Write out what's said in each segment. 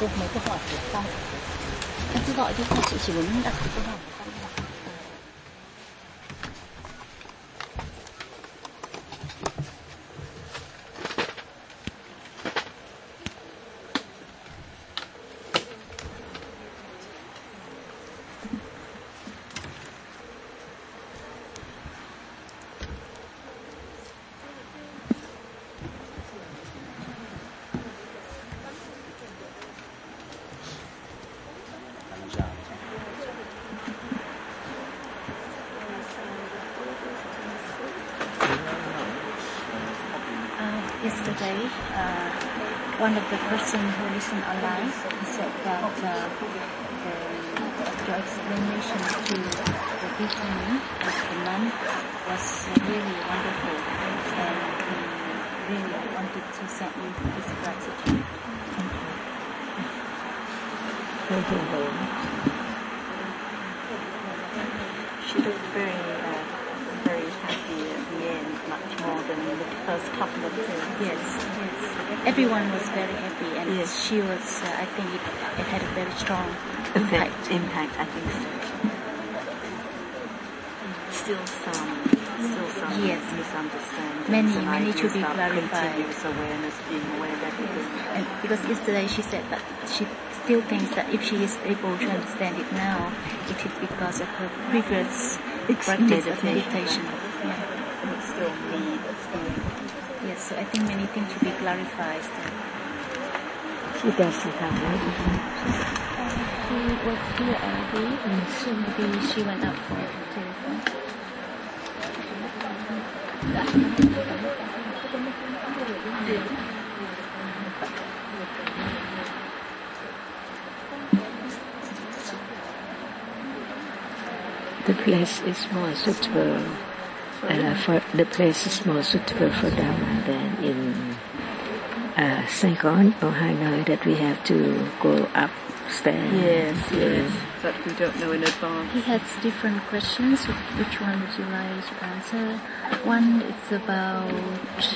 cô mấy câu hỏi của xong. Em cứ gọi đi, chị chỉ muốn đặt câu hỏi. Yesterday, one of the person who listened online said that your explanation to the bikini with the nun was really wonderful, and he really wanted to send you his gratitude. Thank you very much. She looked very happy at the end, much more than the first couple of days. Yes. Everyone was very happy, and yes. She was. I think it had a very strong impact. I think so. Still some yes. misunderstandings. Many to be clarified. Continuous awareness, being aware of everything. And because yesterday she said that she still thinks that if she is able to understand it now, it is because of her previous practice of meditation. Yeah. It's still me that's doing it. Yes, so I think many things to be clarified. She doesn't have it. She was here already, and soon maybe she went out for the telephone. The place is more suitable. The place is more suitable for Dharma than in Saigon or Hanoi, that we have to go upstairs. Yes. But we don't know in advance. He has different questions. Which one would you like to answer? One is about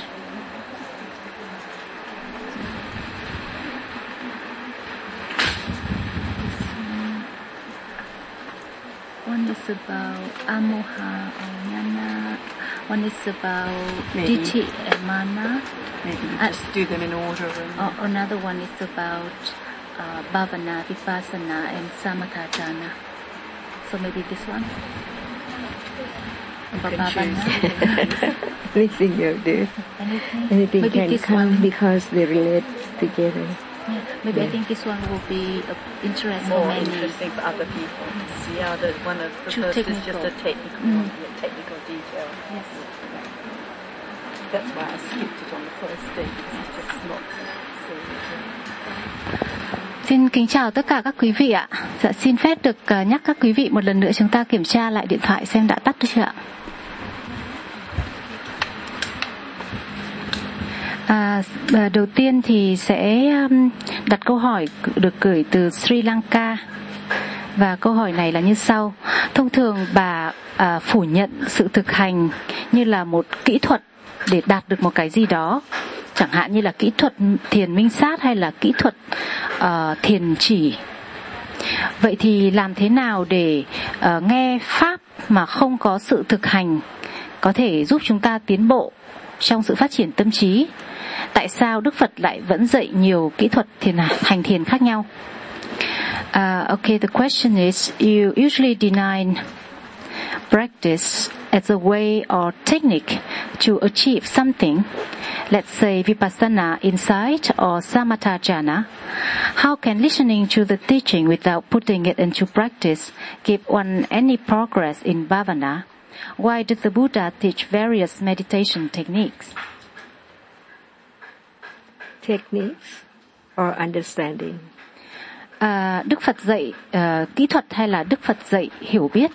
Amoha or Jnana. One is about Ditti and Mana. Maybe just do them in order. Another one is about Bhavana, Vipassana, and Samatha jhana. So maybe this one. Anything you do. Anything maybe can come because they relate together. Yeah, maybe I think this one will be of interest more for many. Interesting for other people. Yeah, one of the first is just a technical detail. Yes. That's why I skipped it on the first day, because it's just not so easy. Xin kính chào tất cả các quý vị ạ. Dạ, xin phép được nhắc các quý vị một lần nữa chúng ta kiểm tra lại điện thoại xem đã tắt chưa ạ. Đầu tiên thì sẽ đặt câu hỏi được gửi từ Sri Lanka, và câu hỏi này là như sau. Thông thường bà phủ nhận sự thực hành như là một kỹ thuật để đạt được một cái gì đó, chẳng hạn như là kỹ thuật thiền minh sát hay là kỹ thuật thiền chỉ. Vậy thì làm thế nào để nghe pháp mà không có sự thực hành có thể giúp chúng ta tiến bộ trong sự phát triển tâm trí? Tại sao Đức Phật lại vẫn dạy nhiều kỹ thuật hành thiền khác nhau? Okay, the question is, you usually deny practice as a way or technique to achieve something, let's say vipassana, insight, or samatha jhana. How can listening to the teaching without putting it into practice give one any progress in bhavana? Why did the Buddha teach various meditation techniques? Techniques or understanding? Đức Phật dạy kỹ thuật hay là Đức Phật dạy hiểu biết?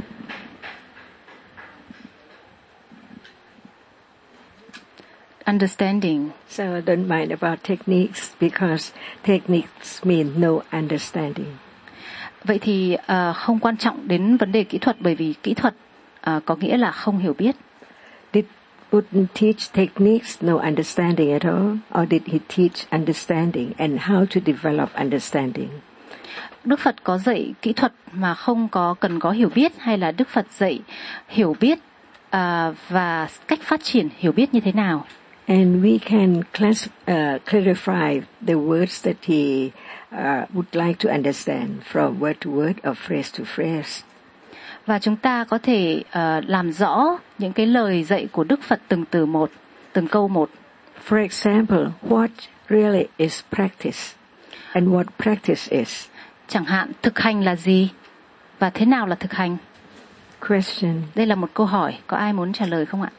Understanding. So I don't mind about techniques because techniques mean no understanding. Vậy thì không quan trọng đến vấn đề kỹ thuật, bởi vì kỹ thuật có nghĩa là không hiểu biết. Buddha teach techniques, no understanding at all, or did he teach understanding and how to develop understanding? Đức Phật có dạy kỹ thuật mà không cần có hiểu biết, hay là Đức Phật dạy hiểu biết và cách phát triển hiểu biết như thế nào? And we can clarify the words that he would like to understand from word to word or phrase to phrase. Và chúng ta có thể làm rõ những cái lời dạy của Đức Phật từng từ một, từng câu một. For example, what really is practice and what practice is? Chẳng hạn thực hành là gì và thế nào là thực hành? Question. Đây là một câu hỏi, có ai muốn trả lời không ạ?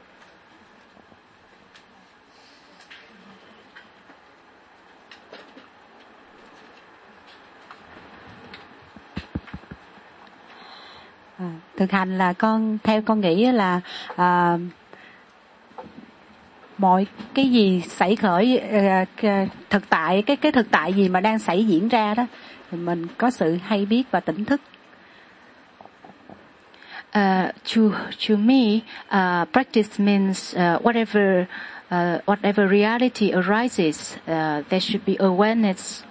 Thực hành là theo con nghĩ là mọi cái gì xảy khởi thực tại, cái thực tại gì mà đang xảy diễn ra đó thì mình có sự hay biết và tỉnh thức. To me, practice means whatever reality arises, there should be awareness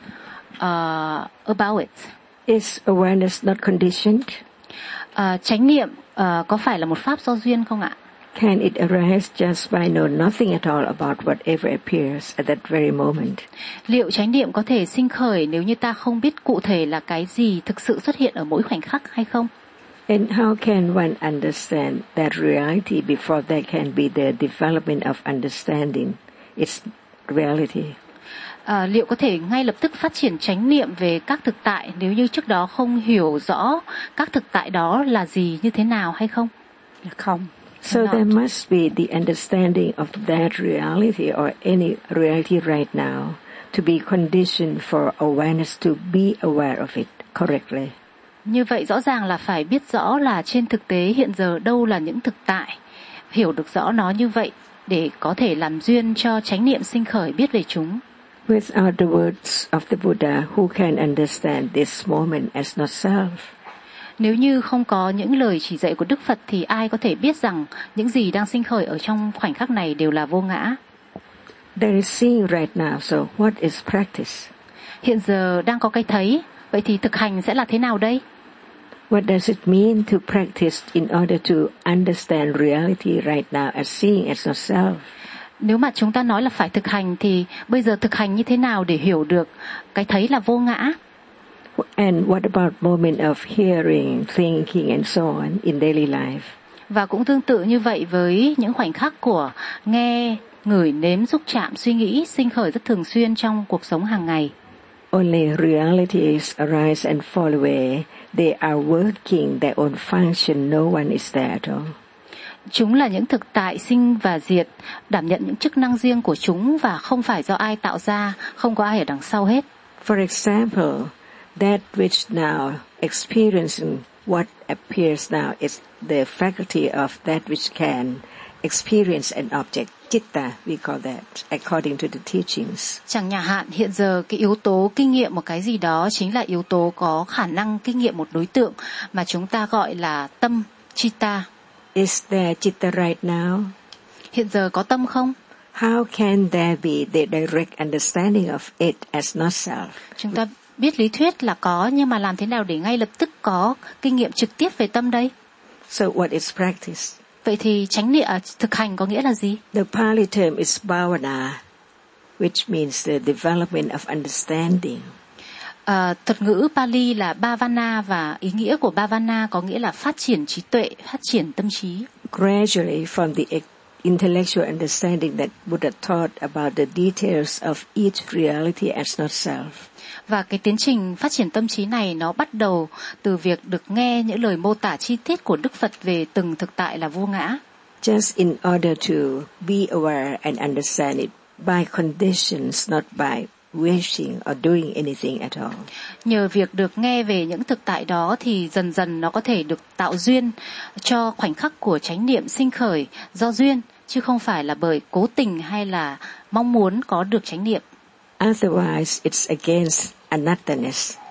about it. Is awareness not conditioned? Chánh niệm có phải là một pháp do duyên không ạ? Can it arise just by know nothing at all about whatever appears at that very moment? Liệu chánh niệm có thể sinh khởi nếu như ta không biết cụ thể là cái gì thực sự xuất hiện ở mỗi khoảnh khắc hay không? And how can one understand that reality before there can be the development of understanding its reality? Liệu có thể ngay lập tức phát triển chánh niệm về các thực tại nếu như trước đó không hiểu rõ các thực tại đó là gì, như thế nào hay không? Không. So there must be the understanding of that reality or any reality right now to be conditioned for awareness to be aware of it correctly. Như vậy rõ ràng là phải biết rõ là trên thực tế hiện giờ đâu là những thực tại, hiểu được rõ nó như vậy để có thể làm duyên cho chánh niệm sinh khởi biết về chúng. Without the words of the Buddha, who can understand this moment as not self? Nếu như không có những lời chỉ dạy của Đức Phật thì ai có thể biết rằng những gì đang sinh khởi ở trong khoảnh khắc này đều là vô ngã? There is seeing right now, so what is practice? Hiện giờ đang có cái thấy, vậy thì thực hành sẽ là thế nào đây? What does it mean to practice in order to understand reality right now as seeing as not self? Nếu mà chúng ta nói là phải thực hành thì bây giờ thực hành như thế nào để hiểu được cái thấy là vô ngã? And what about moment of hearing, thinking and so on in daily life? Và cũng tương tự như vậy với những khoảnh khắc của nghe, ngửi, nếm, xúc chạm, suy nghĩ sinh khởi rất thường xuyên trong cuộc sống hàng ngày. Only realities arise and fall away. They are working their own function. No one is there at all. Chúng là những thực tại sinh và diệt, đảm nhận những chức năng riêng của chúng và không phải do ai tạo ra, không có ai ở đằng sau hết. For example, that which now experiencing what appears now is the faculty of that which can experience an object. Chitta, we call that, according to the teachings. Chẳng hạn hiện giờ cái yếu tố kinh nghiệm một cái gì đó chính là yếu tố có khả năng kinh nghiệm một đối tượng mà chúng ta gọi là tâm, chitta. Is there chitta right now? Hiện giờ có tâm không? How can there be the direct understanding of it as not self? Chúng ta biết lý thuyết là có, nhưng mà làm thế nào để ngay lập tức có kinh nghiệm trực tiếp về tâm đây? So what is practice? Vậy thì chánh niệm thực hành có nghĩa là gì? The Pali term is bhavana, which means the development of understanding. Thuật ngữ Pali là bhavana và ý nghĩa của bhavana có nghĩa là phát triển trí tuệ, phát triển tâm trí. Gradually from the intellectual understanding that Buddha taught about the details of each reality as not self. Và cái tiến trình phát triển tâm trí này nó bắt đầu từ việc được nghe những lời mô tả chi tiết của Đức Phật về từng thực tại là vô ngã. Just in order to be aware and understand it by conditions, not by wishing or doing anything at all. Nhờ việc được nghe về những thực tại đó thì dần dần nó có thể được tạo duyên cho khoảnh khắc của chánh niệm sinh khởi do duyên, chứ không phải là bởi cố tình hay là mong muốn có được chánh niệm. Otherwise, it's against anatthaness.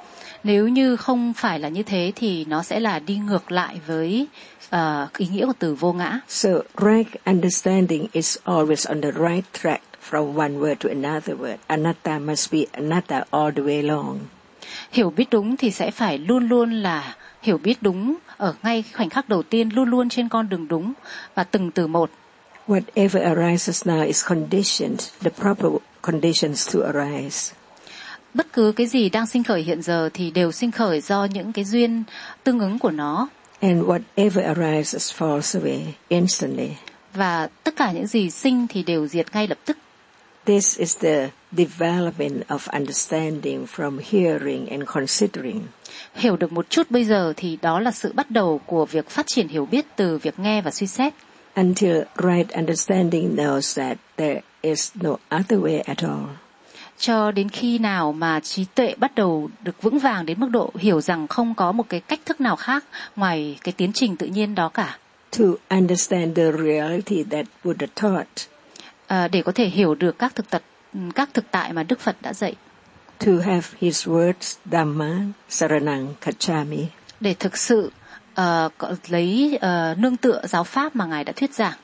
Nếu như không phải là như thế thì nó sẽ là đi ngược lại với ý nghĩa của từ vô ngã. So right understanding is always on the right track from one word to another word. Anatta must be anatta all the way long. Hiểu biết đúng thì sẽ phải luôn luôn là hiểu biết đúng ở ngay khoảnh khắc đầu tiên, luôn luôn trên con đường đúng và từng từ một. Whatever arises now is conditioned, the proper conditions to arise. Bất cứ cái gì đang sinh khởi hiện giờ thì đều sinh khởi do những cái duyên tương ứng của nó. And whatever arises falls away instantly. Và tất cả những gì sinh thì đều diệt ngay lập tức. This is the development of understanding from hearing and considering. Hiểu được một chút bây giờ thì đó là sự bắt đầu của việc phát triển hiểu biết từ việc nghe và suy xét. Until right understanding knows that there is no other way at all. Cho đến khi nào mà trí tuệ bắt đầu được vững vàng đến mức độ hiểu rằng không có một cái cách thức nào khác ngoài cái tiến trình tự nhiên đó cả. To understand the reality that Buddha taught. Để có thể hiểu được các thực tại mà Đức Phật đã dạy. To have his words Dhamma Saranang Gacchami. Để thực sự lấy nương tựa giáo pháp mà Ngài đã thuyết giảng.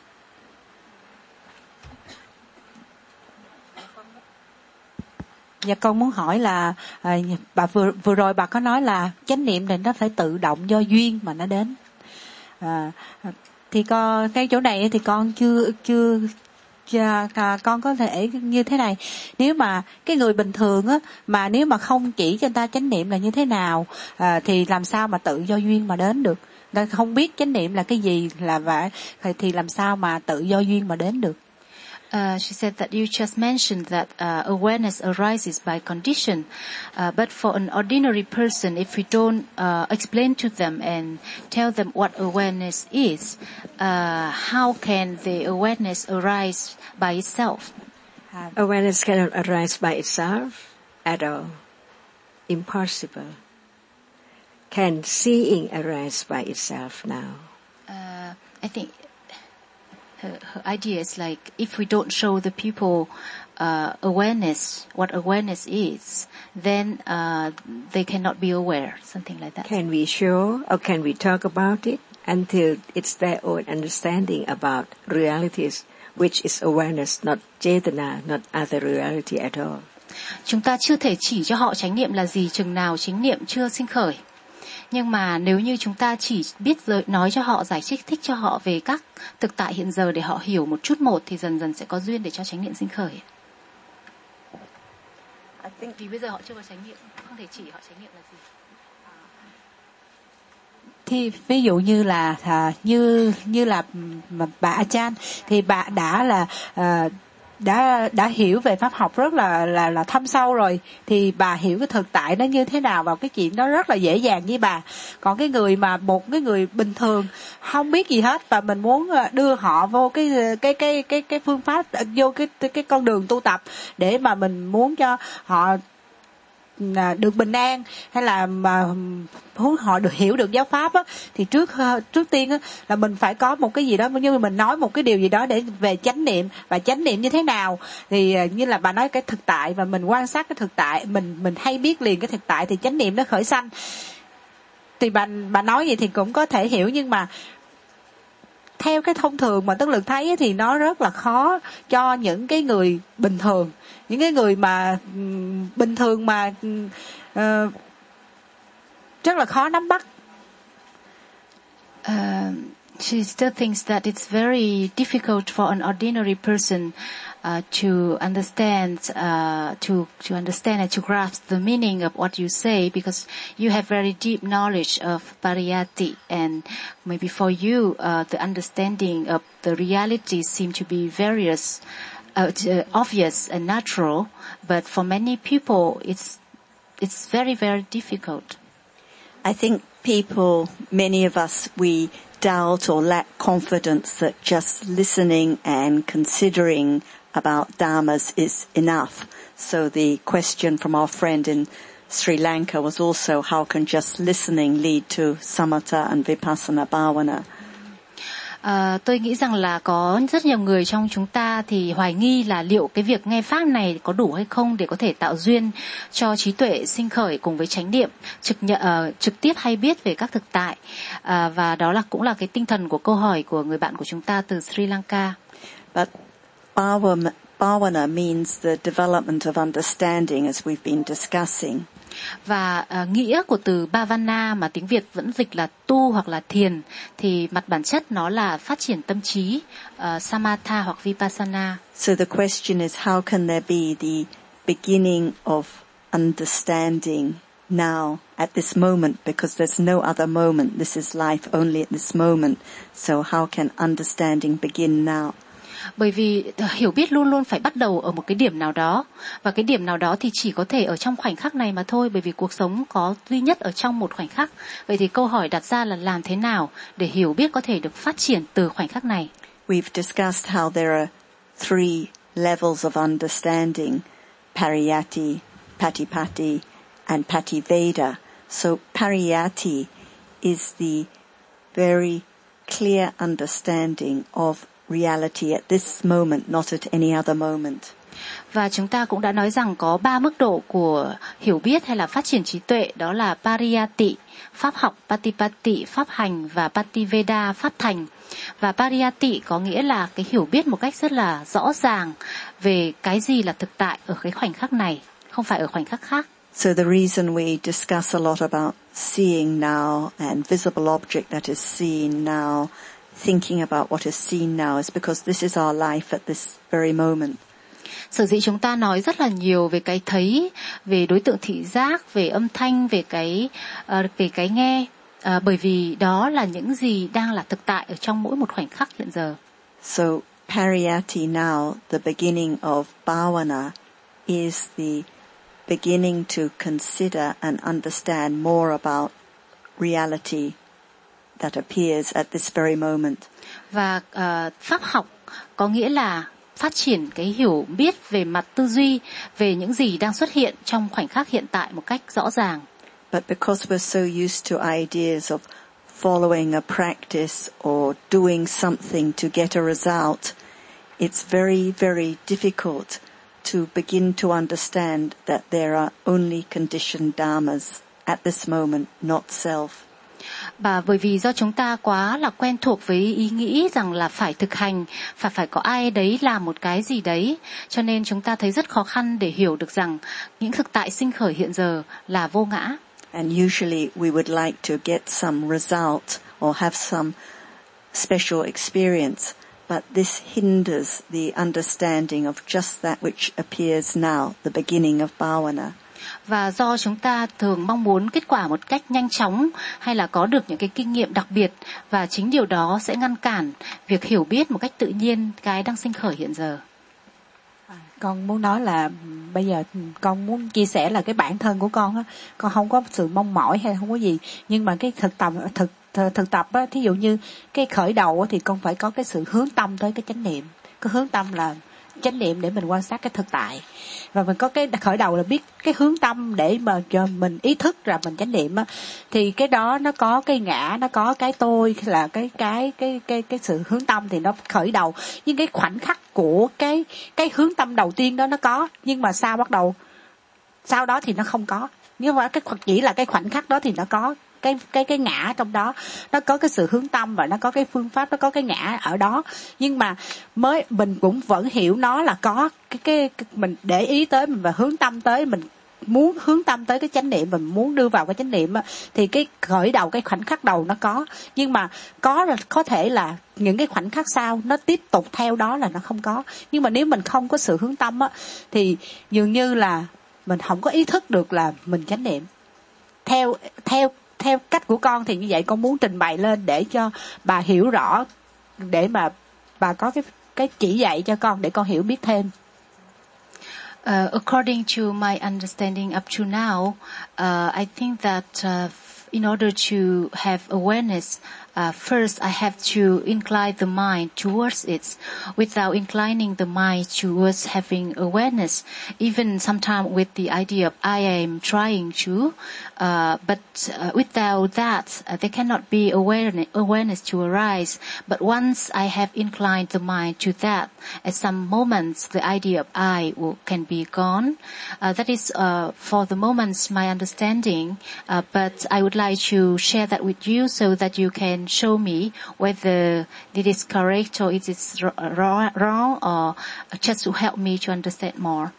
Dạ con muốn hỏi là bà vừa rồi bà có nói là chánh niệm này nó phải tự động do duyên mà nó đến. Thì cái chỗ này thì con chưa con có thể như thế này, nếu mà cái người bình thường á mà nếu mà không chỉ cho người ta chánh niệm là như thế nào thì làm sao mà tự do duyên mà đến được, ta không biết chánh niệm là cái gì là vậy thì làm sao mà tự do duyên mà đến được. She said that you just mentioned that awareness arises by condition, but for an ordinary person, if we don't explain to them and tell them what awareness is, how can the awareness arise by itself? Awareness cannot arise by itself at all. Impossible. Can seeing arise by itself now? I think her idea is like if we don't show the people awareness, what awareness is, then they cannot be aware, something like that. Can we show or can we talk about it until it's their own understanding about realities, which is awareness, not Chetana, not other reality at all? Chúng ta chưa thể chỉ cho họ chánh niệm là gì chừng nào chánh niệm chưa sinh khởi. Nhưng mà nếu như chúng ta chỉ biết nói cho họ, giải thích cho họ về các thực tại hiện giờ để họ hiểu một chút một thì dần dần sẽ có duyên để cho chánh niệm sinh khởi. Vì bây giờ họ chưa có chánh niệm, không thể chỉ họ chánh niệm là gì. Thì ví dụ như là như là bà Achan thì bà đã hiểu về pháp học rất là thâm sâu rồi, thì bà hiểu cái thực tại nó như thế nào vào cái chuyện đó rất là dễ dàng với bà. Còn cái người mà một cái người bình thường không biết gì hết và mình muốn đưa họ vô cái phương pháp, vô cái con đường tu tập để mà mình muốn cho họ được bình an hay là mà muốn họ được hiểu được giáo pháp á, thì trước tiên á là mình phải có một cái gì đó, như mình nói một cái điều gì đó để về chánh niệm, và chánh niệm như thế nào thì như là bà nói cái thực tại và mình quan sát cái thực tại, mình hay biết liền cái thực tại thì chánh niệm nó khởi sanh. Thì bà nói vậy thì cũng có thể hiểu, nhưng mà theo cái thông thường mà Tấn Lực thấy thì nó rất là khó cho những cái người bình thường, những cái người mà bình thường mà rất là khó nắm bắt. She still thinks that it's very difficult for an ordinary person to understand, to understand and to grasp the meaning of what you say, because you have very deep knowledge of Pariyatti, and maybe for you the understanding of the reality seem to be various, obvious and natural, but for many people it's very, very difficult. I think many of us, we doubt or lack confidence that just listening and considering about dharmas is enough. So the question from our friend in Sri Lanka was also, how can just listening lead to samatha and vipassana bhavana? Tôi nghĩ rằng là có rất nhiều người trong chúng ta thì hoài nghi là liệu cái việc nghe pháp này có đủ hay không để có thể tạo duyên cho trí tuệ sinh khởi cùng với chánh niệm trực tiếp hay biết về các thực tại, và đó cũng là cái tinh thần của câu hỏi của người bạn của chúng ta từ Sri Lanka. But Bhavana means the development of understanding, as we've been discussing. Và nghĩa của từ Bhavana mà tiếng Việt vẫn dịch là tu hoặc là thiền thì mặt bản chất nó là phát triển tâm trí, Samatha hoặc Vipassana. So the question is, how can there be the beginning of understanding now at this moment, because there's no other moment. This is life only at this moment. So how can understanding begin now? Bởi vì hiểu biết luôn luôn phải bắt đầu ở một cái điểm nào đó, và cái điểm nào đó thì chỉ có thể ở trong khoảnh khắc này mà thôi, bởi vì cuộc sống có duy nhất ở trong một khoảnh khắc. Vậy thì câu hỏi đặt ra là làm thế nào để hiểu biết có thể được phát triển từ khoảnh khắc này? We've discussed how there are 3 levels of understanding: Pariyatti, Patipatti, and Pativeda. So Pariyatti is the very clear understanding of reality at this moment, not at any other moment. Và chúng ta cũng đã nói rằng có 3 mức độ của hiểu biết hay là phát triển trí tuệ, đó là Pariyatti, pháp học, Patipatti, pháp hành, và Pativeda, pháp thành. Và Pariyatti có nghĩa là cái hiểu biết một cách rất là rõ ràng về cái gì là thực tại ở cái khoảnh khắc này, không phải ở khoảnh khắc khác. So the reason we discuss a lot about seeing now and visible object that is seen now, thinking about what is seen now, is because this is our life at this very moment. Sở dĩ chúng ta nói rất là nhiều về cái thấy, về đối tượng thị giác, về âm thanh, về cái nghe, bởi vì đó là những gì đang là thực tại ở trong mỗi một khoảnh khắc hiện giờ. So Pariyatti now, the beginning of Bhavana, is the beginning to consider and understand more about reality that appears at this very moment. Và pháp học có nghĩa là phát triển cái hiểu biết về mặt tư duy về những gì đang xuất hiện trong khoảnh khắc hiện tại một cách rõ ràng. But because we're so used to ideas of following a practice or doing something to get a result, it's very, very difficult to begin to understand that there are only conditioned dharmas at this moment, not self. Và bởi vì do chúng ta quá là quen thuộc với ý nghĩ rằng là phải thực hành, phải có ai đấy làm một cái gì đấy, cho nên chúng ta thấy rất khó khăn để hiểu được rằng những thực tại sinh khởi hiện giờ là vô ngã. And usually we would like to get some result or have some special experience, but this hinders the understanding of just that which appears now, the beginning of Bhavana. Và do chúng ta thường mong muốn kết quả một cách nhanh chóng hay là có được những cái kinh nghiệm đặc biệt, và chính điều đó sẽ ngăn cản việc hiểu biết một cách tự nhiên cái đang sinh khởi hiện giờ. Con muốn nói là bây giờ con muốn chia sẻ là cái bản thân của con á, con không có sự mong mỏi hay không có gì, nhưng mà cái thực tập á, thí dụ như cái khởi đầu á, thì con phải có cái sự hướng tâm tới cái chánh niệm. Cái hướng tâm là chánh niệm để mình quan sát cái thực tại, và mình có cái khởi đầu là biết cái hướng tâm để mà cho mình ý thức rằng mình chánh niệm á, thì cái đó nó có cái ngã, nó có cái tôi, là cái sự hướng tâm thì nó khởi đầu. Nhưng cái khoảnh khắc của cái hướng tâm đầu tiên đó nó có, nhưng mà sau đó thì nó không có. Nhưng mà chỉ là cái khoảnh khắc đó thì nó có cái ngã trong đó, nó có cái sự hướng tâm và nó có cái phương pháp, nó có cái ngã ở đó. Nhưng mà mình cũng vẫn hiểu nó là có cái mình để ý tới mình và hướng tâm tới, mình muốn hướng tâm tới cái chánh niệm và mình muốn đưa vào cái chánh niệm á, thì cái khởi đầu, cái khoảnh khắc đầu nó có, nhưng mà có thể là những cái khoảnh khắc sau nó tiếp tục theo đó là nó không có. Nhưng mà nếu mình không có sự hướng tâm á, thì dường như là mình không có ý thức được là mình chánh niệm. Theo cách của con thì như vậy con muốn trình bày lên để cho bà hiểu rõ, để mà bà có cái chỉ dạy cho con để con hiểu biết thêm. According to my understanding up to now, I think that in order to have awareness first I have to incline the mind towards it without inclining the mind towards having awareness. Even sometimes with the idea of I am trying to, but without that, there cannot be awareness to arise. But once I have inclined the mind to that, at some moments the idea of I can be gone. That is for the moments my understanding, but I would like to share that with you so that you can show me whether it is correct or it is wrong, or just to help me to understand more.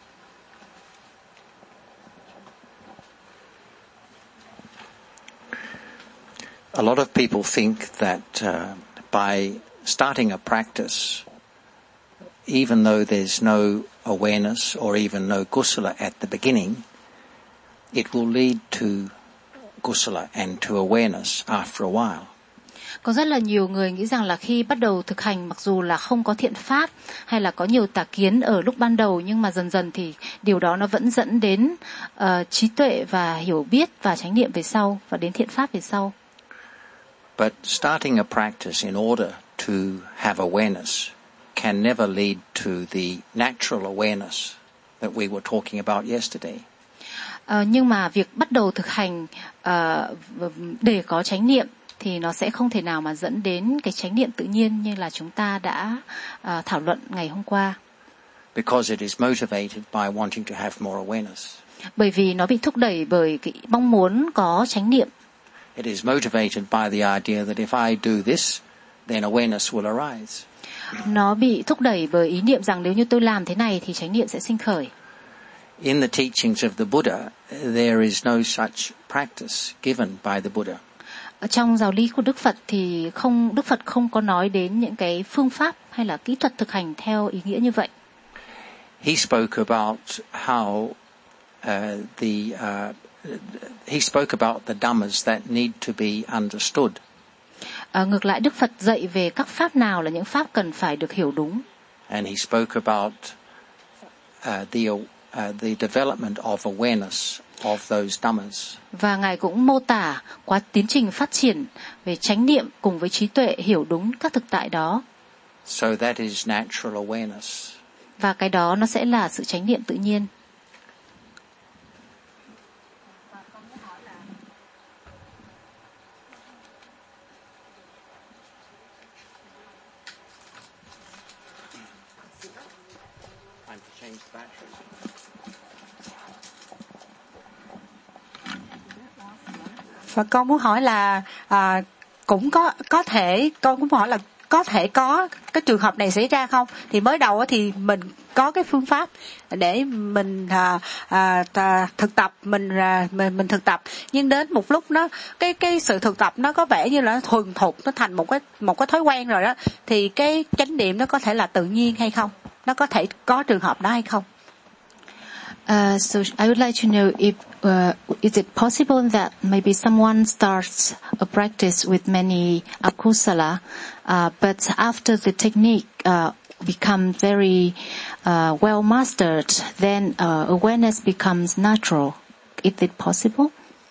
A lot of people think that by starting a practice, even though there's no awareness or even no kusala at the beginning, it will lead to kusala and to awareness after a while. Có rất là nhiều người nghĩ rằng là khi bắt đầu thực hành, mặc dù là không có thiện pháp hay là có nhiều tà kiến ở lúc ban đầu, nhưng mà dần dần thì điều đó nó vẫn dẫn đến trí tuệ và hiểu biết và chánh niệm về sau, và đến thiện pháp về sau. But starting a practice in order to have awareness can never lead to the natural awareness that we were talking about yesterday. Nhưng mà việc bắt đầu thực hành để có chánh niệm thì nó sẽ không thể nào mà dẫn đến cái chánh niệm tự nhiên như là chúng ta đã thảo luận ngày hôm qua. Because it is motivated by wanting to have more awareness. Bởi vì nó bị thúc đẩy bởi cái mong muốn có chánh niệm. It is motivated by the idea that if I do this, then awareness will arise. Nó bị thúc đẩy bởi ý niệm rằng nếu như tôi làm thế này thì chánh niệm sẽ sinh khởi. In the teachings of the Buddha, there is no such practice given by the Buddha. Trong giáo lý của Đức Phật thì Đức Phật không có nói đến những cái phương pháp hay là kỹ thuật thực hành theo ý nghĩa như vậy. He spoke about how he spoke about the dhammas that need to be understood. Ngược lại, Đức Phật dạy về các pháp nào là những pháp cần phải được hiểu đúng. And he spoke about the development of awareness of those dhammas. Và Ngài cũng mô tả quá tiến trình phát triển về chánh niệm cùng với trí tuệ hiểu đúng các thực tại đó. So that is natural awareness. Và cái đó nó sẽ là sự chánh niệm tự nhiên. Và con muốn hỏi là cũng có thể, con cũng hỏi là có thể có cái trường hợp này xảy ra không? Thì mới đầu thì mình có cái phương pháp để mình thực tập, mình thực tập, nhưng đến một lúc nó cái sự thực tập nó có vẻ như là thuần thục, nó thành một cái thói quen rồi đó, thì cái chánh niệm nó có thể là tự nhiên hay không? Nó có thể có trường hợp đó hay không? So I would like to know if is it possible that maybe someone starts a practice with many akusala, but after the technique becomes very well mastered, then awareness becomes natural. Is it possible?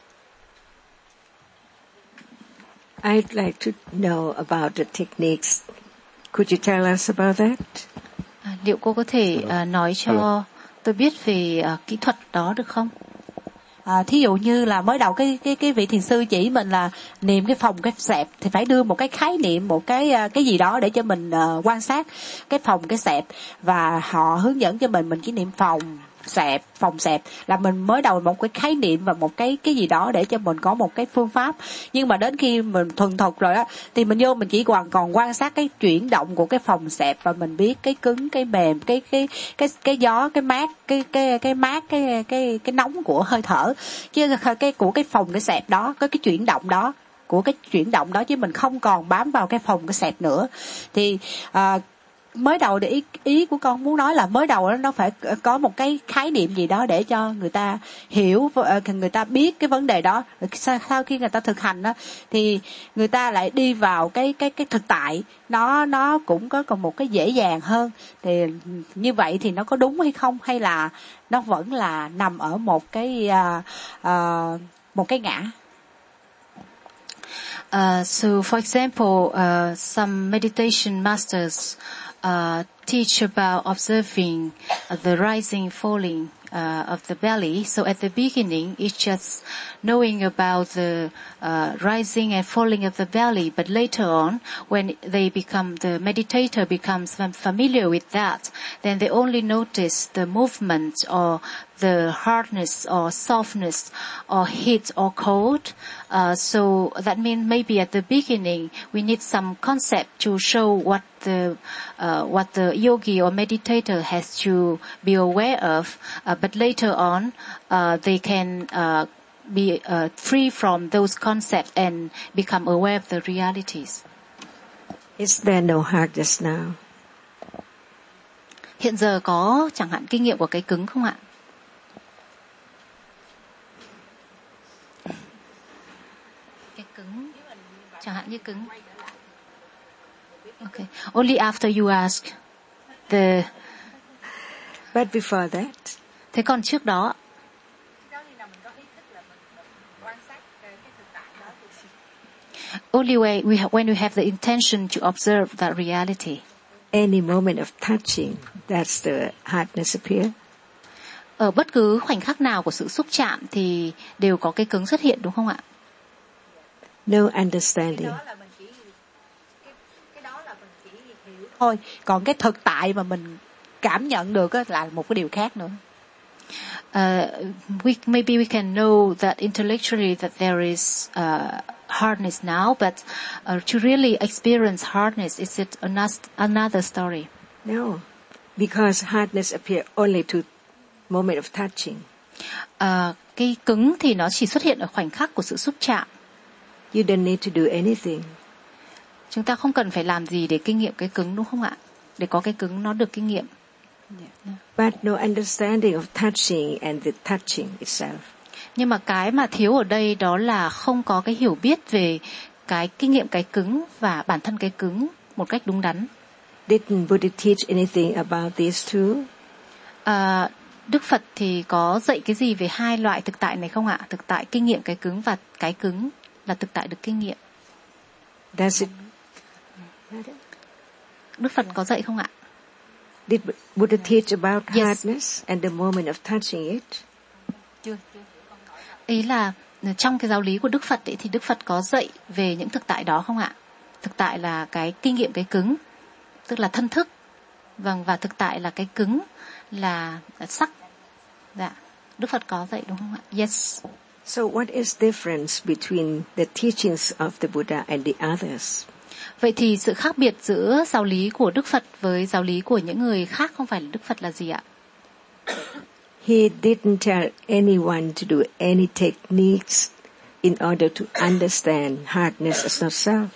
I'd like to know about the techniques. Could you tell us about that? Liệu cô có thể nói cho tôi biết về kỹ thuật đó được không? Thí dụ như là mới đầu cái vị thiền sư chỉ mình là niệm cái phòng cái xẹp, thì phải đưa một cái khái niệm, một cái gì đó để cho mình quan sát cái phòng cái xẹp, và họ hướng dẫn cho mình chỉ niệm phòng xẹp là mình mới đầu một cái khái niệm và một cái gì đó để cho mình có một cái phương pháp. Nhưng mà đến khi mình thuần thục rồi á thì mình vô mình chỉ còn quan sát cái chuyển động của cái phòng xẹp, và mình biết cái cứng, cái mềm, cái gió, cái mát, cái mát, cái nóng của hơi thở, chứ cái của cái phòng cái xẹp đó, có cái chuyển động đó, của cái chuyển động đó, chứ mình không còn bám vào cái phòng cái xẹp nữa. Thì mới đầu để ý của con muốn nói là mới đầu nó phải có một cái khái niệm gì đó để cho người ta hiểu, người ta biết cái vấn đề đó. Sau khi người ta thực hành đó thì người ta lại đi vào cái thực tại, nó cũng có còn một cái dễ dàng hơn. Thì như vậy thì nó có đúng hay không, hay là nó vẫn là nằm ở một cái ngã? So, for example, some meditation masters teach about observing the rising, falling of the belly. So at the beginning, it's just knowing about the rising and falling of the belly. But later on, when the meditator becomes familiar with that, then they only notice the movement or the hardness or softness or heat or cold. So that means maybe at the beginning we need some concept to show what the yogi or meditator has to be aware of. But later on, they can be free from those concepts and become aware of the realities. Is there no hardness now? Hiện giờ có chẳng hạn kinh nghiệm của cái cứng không ạ? Cái cứng, chẳng hạn như cứng. Okay. Only after you ask the. But before that. Thế còn trước đó. Only way when we have the intention to observe that reality. Any moment of touching, that's the hardness appear. Ở bất cứ khoảnh khắc nào của sự xúc chạm thì đều có cái cứng xuất hiện, đúng không ạ? No understanding. Thôi, còn cái thực tại mà mình cảm nhận được là một cái điều khác nữa. Maybe we can know that intellectually that there is hardness now, but to really experience hardness, is it another story? No, because hardness appear only to moment of touching. Cái cứng thì nó chỉ xuất hiện ở khoảnh khắc của sự xúc chạm. You don't need to do anything. Chúng ta không cần phải làm gì để kinh nghiệm cái cứng, đúng không ạ? Để có cái cứng nó được kinh nghiệm. But no understanding of touching and the touching itself. Nhưng mà cái mà thiếu ở đây đó là không có cái hiểu biết về cái kinh nghiệm cái cứng và bản thân cái cứng một cách đúng đắn. Didn't Buddha teach anything about these two? Đức Phật thì có dạy cái gì về hai loại thực tại này không ạ? Thực tại kinh nghiệm cái cứng và cái cứng là thực tại được kinh nghiệm. Does it? Đức Phật có dạy không ạ? Did Buddha teach about hardness and the moment of touching it? Ý là trong cái giáo lý của Đức Phật ấy, thì Đức Phật có dạy về những thực tại đó không ạ? Thực tại là cái kinh nghiệm cái cứng, tức là thân thức. Vâng, và thực tại là cái cứng là sắc. Dạ, Đức Phật có dạy đúng không ạ? Yes. So what is difference between the teachings of the Buddha and the others? Vậy thì sự khác biệt giữa giáo lý của Đức Phật với giáo lý của những người khác không phải là Đức Phật là gì ạ? He didn't tell anyone to do any techniques in order to understand hardness as not self.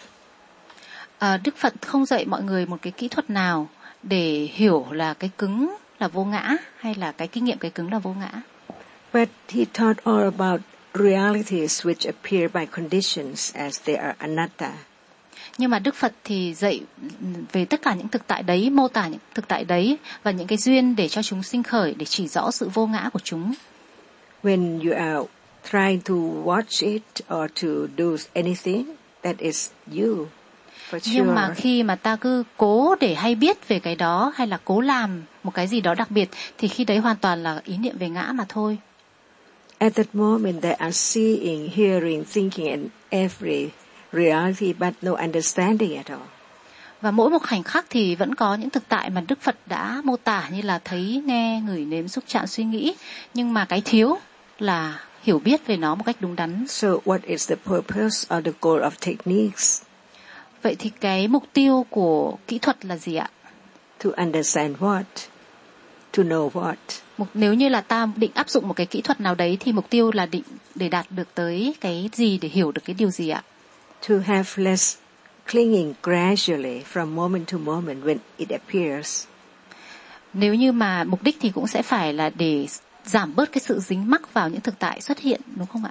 Đức Phật không dạy mọi người một cái kỹ thuật nào để hiểu là cái cứng là vô ngã hay là cái kinh nghiệm cái cứng là vô ngã. But he taught all about realities which appear by conditions as they are anatta. Nhưng mà Đức Phật thì dạy về tất cả những thực tại đấy, mô tả những thực tại đấy và những cái duyên để cho chúng sinh khởi, để chỉ rõ sự vô ngã của chúng. When you are trying to watch it or to do anything, that is you. For sure. Nhưng mà khi mà ta cứ cố để hay biết về cái đó hay là cố làm một cái gì đó đặc biệt thì khi đấy hoàn toàn là ý niệm về ngã mà thôi. At that moment they are seeing, hearing, thinking and every reality but no understanding at all. Và mỗi một khoảnh khắc thì vẫn có những thực tại mà Đức Phật đã mô tả như là thấy, nghe, ngửi, nếm, xúc chạm, suy nghĩ, nhưng mà cái thiếu là hiểu biết về nó một cách đúng đắn. So what is the purpose or the goal of techniques? Vậy thì cái mục tiêu của kỹ thuật là gì ạ? To understand what? To know what? Nếu như là ta định áp dụng một cái kỹ thuật nào đấy thì mục tiêu là định để đạt được tới cái gì, để hiểu được cái điều gì ạ? To have less clinging gradually from moment to moment when it appears. Nếu như mà mục đích thì cũng sẽ phải là để giảm bớt cái sự dính mắc vào những thực tại xuất hiện, đúng không ạ?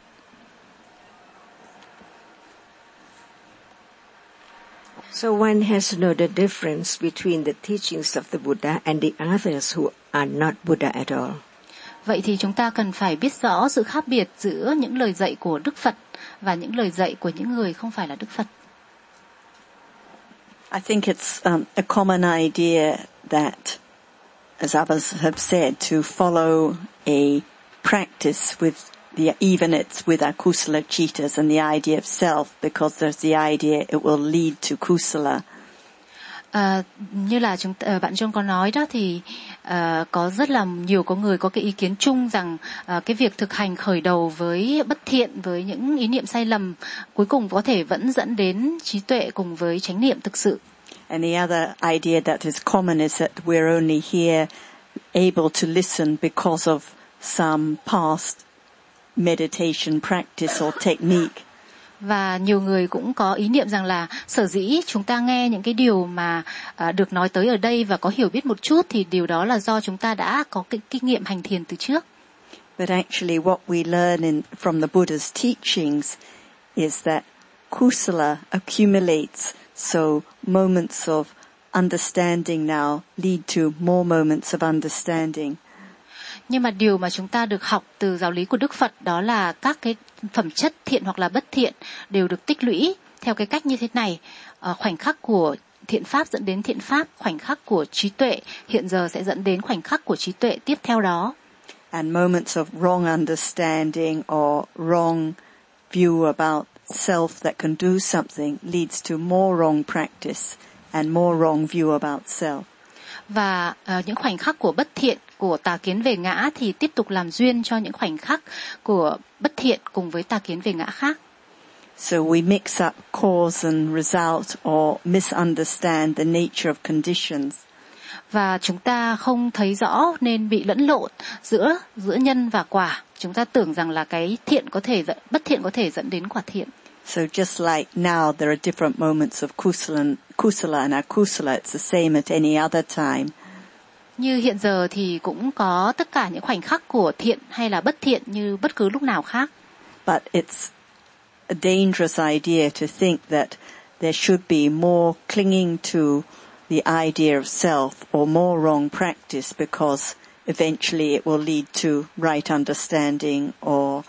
So one has to know the difference between the teachings of the Buddha and the others who are not Buddha at all. Vậy thì chúng ta cần phải biết rõ sự khác biệt giữa những lời dạy của Đức Phật và những lời dạy của những người không phải là Đức Phật. I think it's a common idea that, as others have said, to follow a practice even it's with our kusala chitas and the idea of self, because there's the idea it will lead to kusala. Như là bạn John có nói đó, thì có rất là nhiều người có cái ý kiến chung rằng cái việc thực hành khởi đầu với bất thiện, với những ý niệm sai lầm, cuối cùng có thể vẫn dẫn đến trí tuệ cùng với chánh niệm thực sự. And the other idea that is common is that we're only here able to listen because of some past meditation practice or technique. Và nhiều người cũng có ý niệm rằng là sở dĩ chúng ta nghe những cái điều mà được nói tới ở đây và có hiểu biết một chút thì điều đó là do chúng ta đã có cái kinh nghiệm hành thiền từ trước. But actually what we learn from the Buddha's teachings is that kusala accumulates, so moments of understanding now lead to more moments of understanding. Nhưng mà điều mà chúng ta được học từ giáo lý của Đức Phật đó là các cái phẩm chất thiện hoặc là bất thiện đều được tích lũy theo cái cách như thế này. Khoảnh khắc của thiện pháp dẫn đến thiện pháp, khoảnh khắc của trí tuệ hiện giờ sẽ dẫn đến khoảnh khắc của trí tuệ tiếp theo đó. And moments of wrong understanding or wrong view about self that can do something leads to more wrong practice and more wrong view about self. Và những khoảnh khắc của bất thiện, của tà kiến về ngã thì tiếp tục làm duyên cho những khoảnh khắc của bất thiện cùng với tà kiến về ngã khác. So we mix up cause and result or misunderstand the nature of conditions. Và chúng ta không thấy rõ nên bị lẫn lộn giữa nhân và quả. Chúng ta tưởng rằng là cái thiện bất thiện có thể dẫn đến quả thiện. So just like now there are different moments of kusala and akusala, it's the same at any other time. Như hiện giờ thì cũng có tất cả những khoảnh khắc của thiện hay là bất thiện như bất cứ lúc nào khác. But it's a dangerous idea to think that there should be more clinging to the idea of self or more wrong practice, because eventually it will lead to right understanding or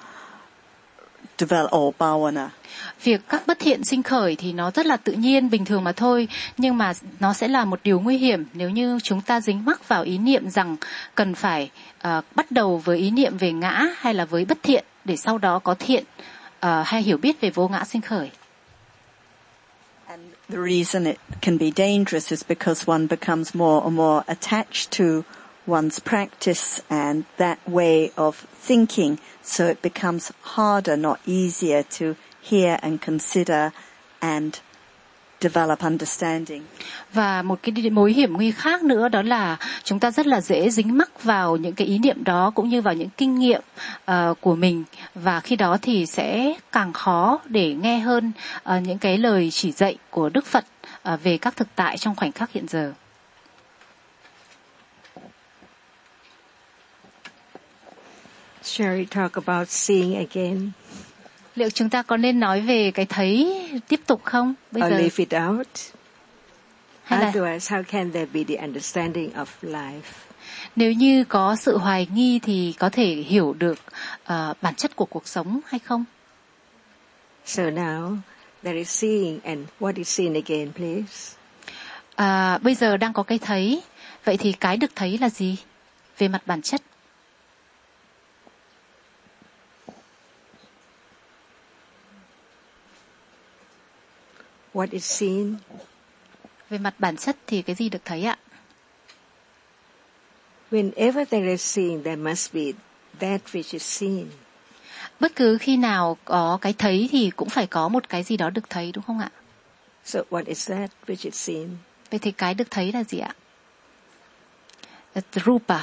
develop or bhavana. Việc các bất thiện sinh khởi thì nó rất là tự nhiên, bình thường mà thôi, nhưng mà nó sẽ là một điều nguy hiểm nếu như chúng ta dính mắc vào ý niệm rằng cần phải bắt đầu với ý niệm về ngã hay là với bất thiện để sau đó có thiện hay hiểu biết về vô ngã sinh khởi. And the reason it can be dangerous is because one becomes more and more attached to one's practice and that way of thinking, so it becomes harder, not easier to hear and consider and develop understanding. Và một cái mối hiểm nguy khác nữa đó là chúng ta rất là dễ dính mắc vào những cái ý niệm đó cũng như vào những kinh nghiệm của mình, và khi đó thì sẽ càng khó để nghe hơn những cái lời chỉ dạy của Đức Phật về các thực tại trong khoảnh khắc hiện giờ. Shall we talk about seeing again? Liệu chúng ta có nên nói về cái thấy tiếp tục không? Bây Or giờ leave it out? hay là Otherwise, how can there be the understanding of life? nếu như có sự hoài nghi thì có thể hiểu được bản chất của cuộc sống hay không? So now, there is seeing, and what is seen again, please? Bây giờ đang có cái thấy, vậy thì cái được thấy là gì? Về mặt bản chất. What is seen? Về mặt bản chất thì cái gì được thấy ạ? Whenever there is seeing, there must be that which is seen. Bất cứ khi nào có cái thấy thì cũng phải có một cái gì đó được thấy, đúng không ạ? So what is that which is seen? Vậy thì cái được thấy là gì ạ? Rupa.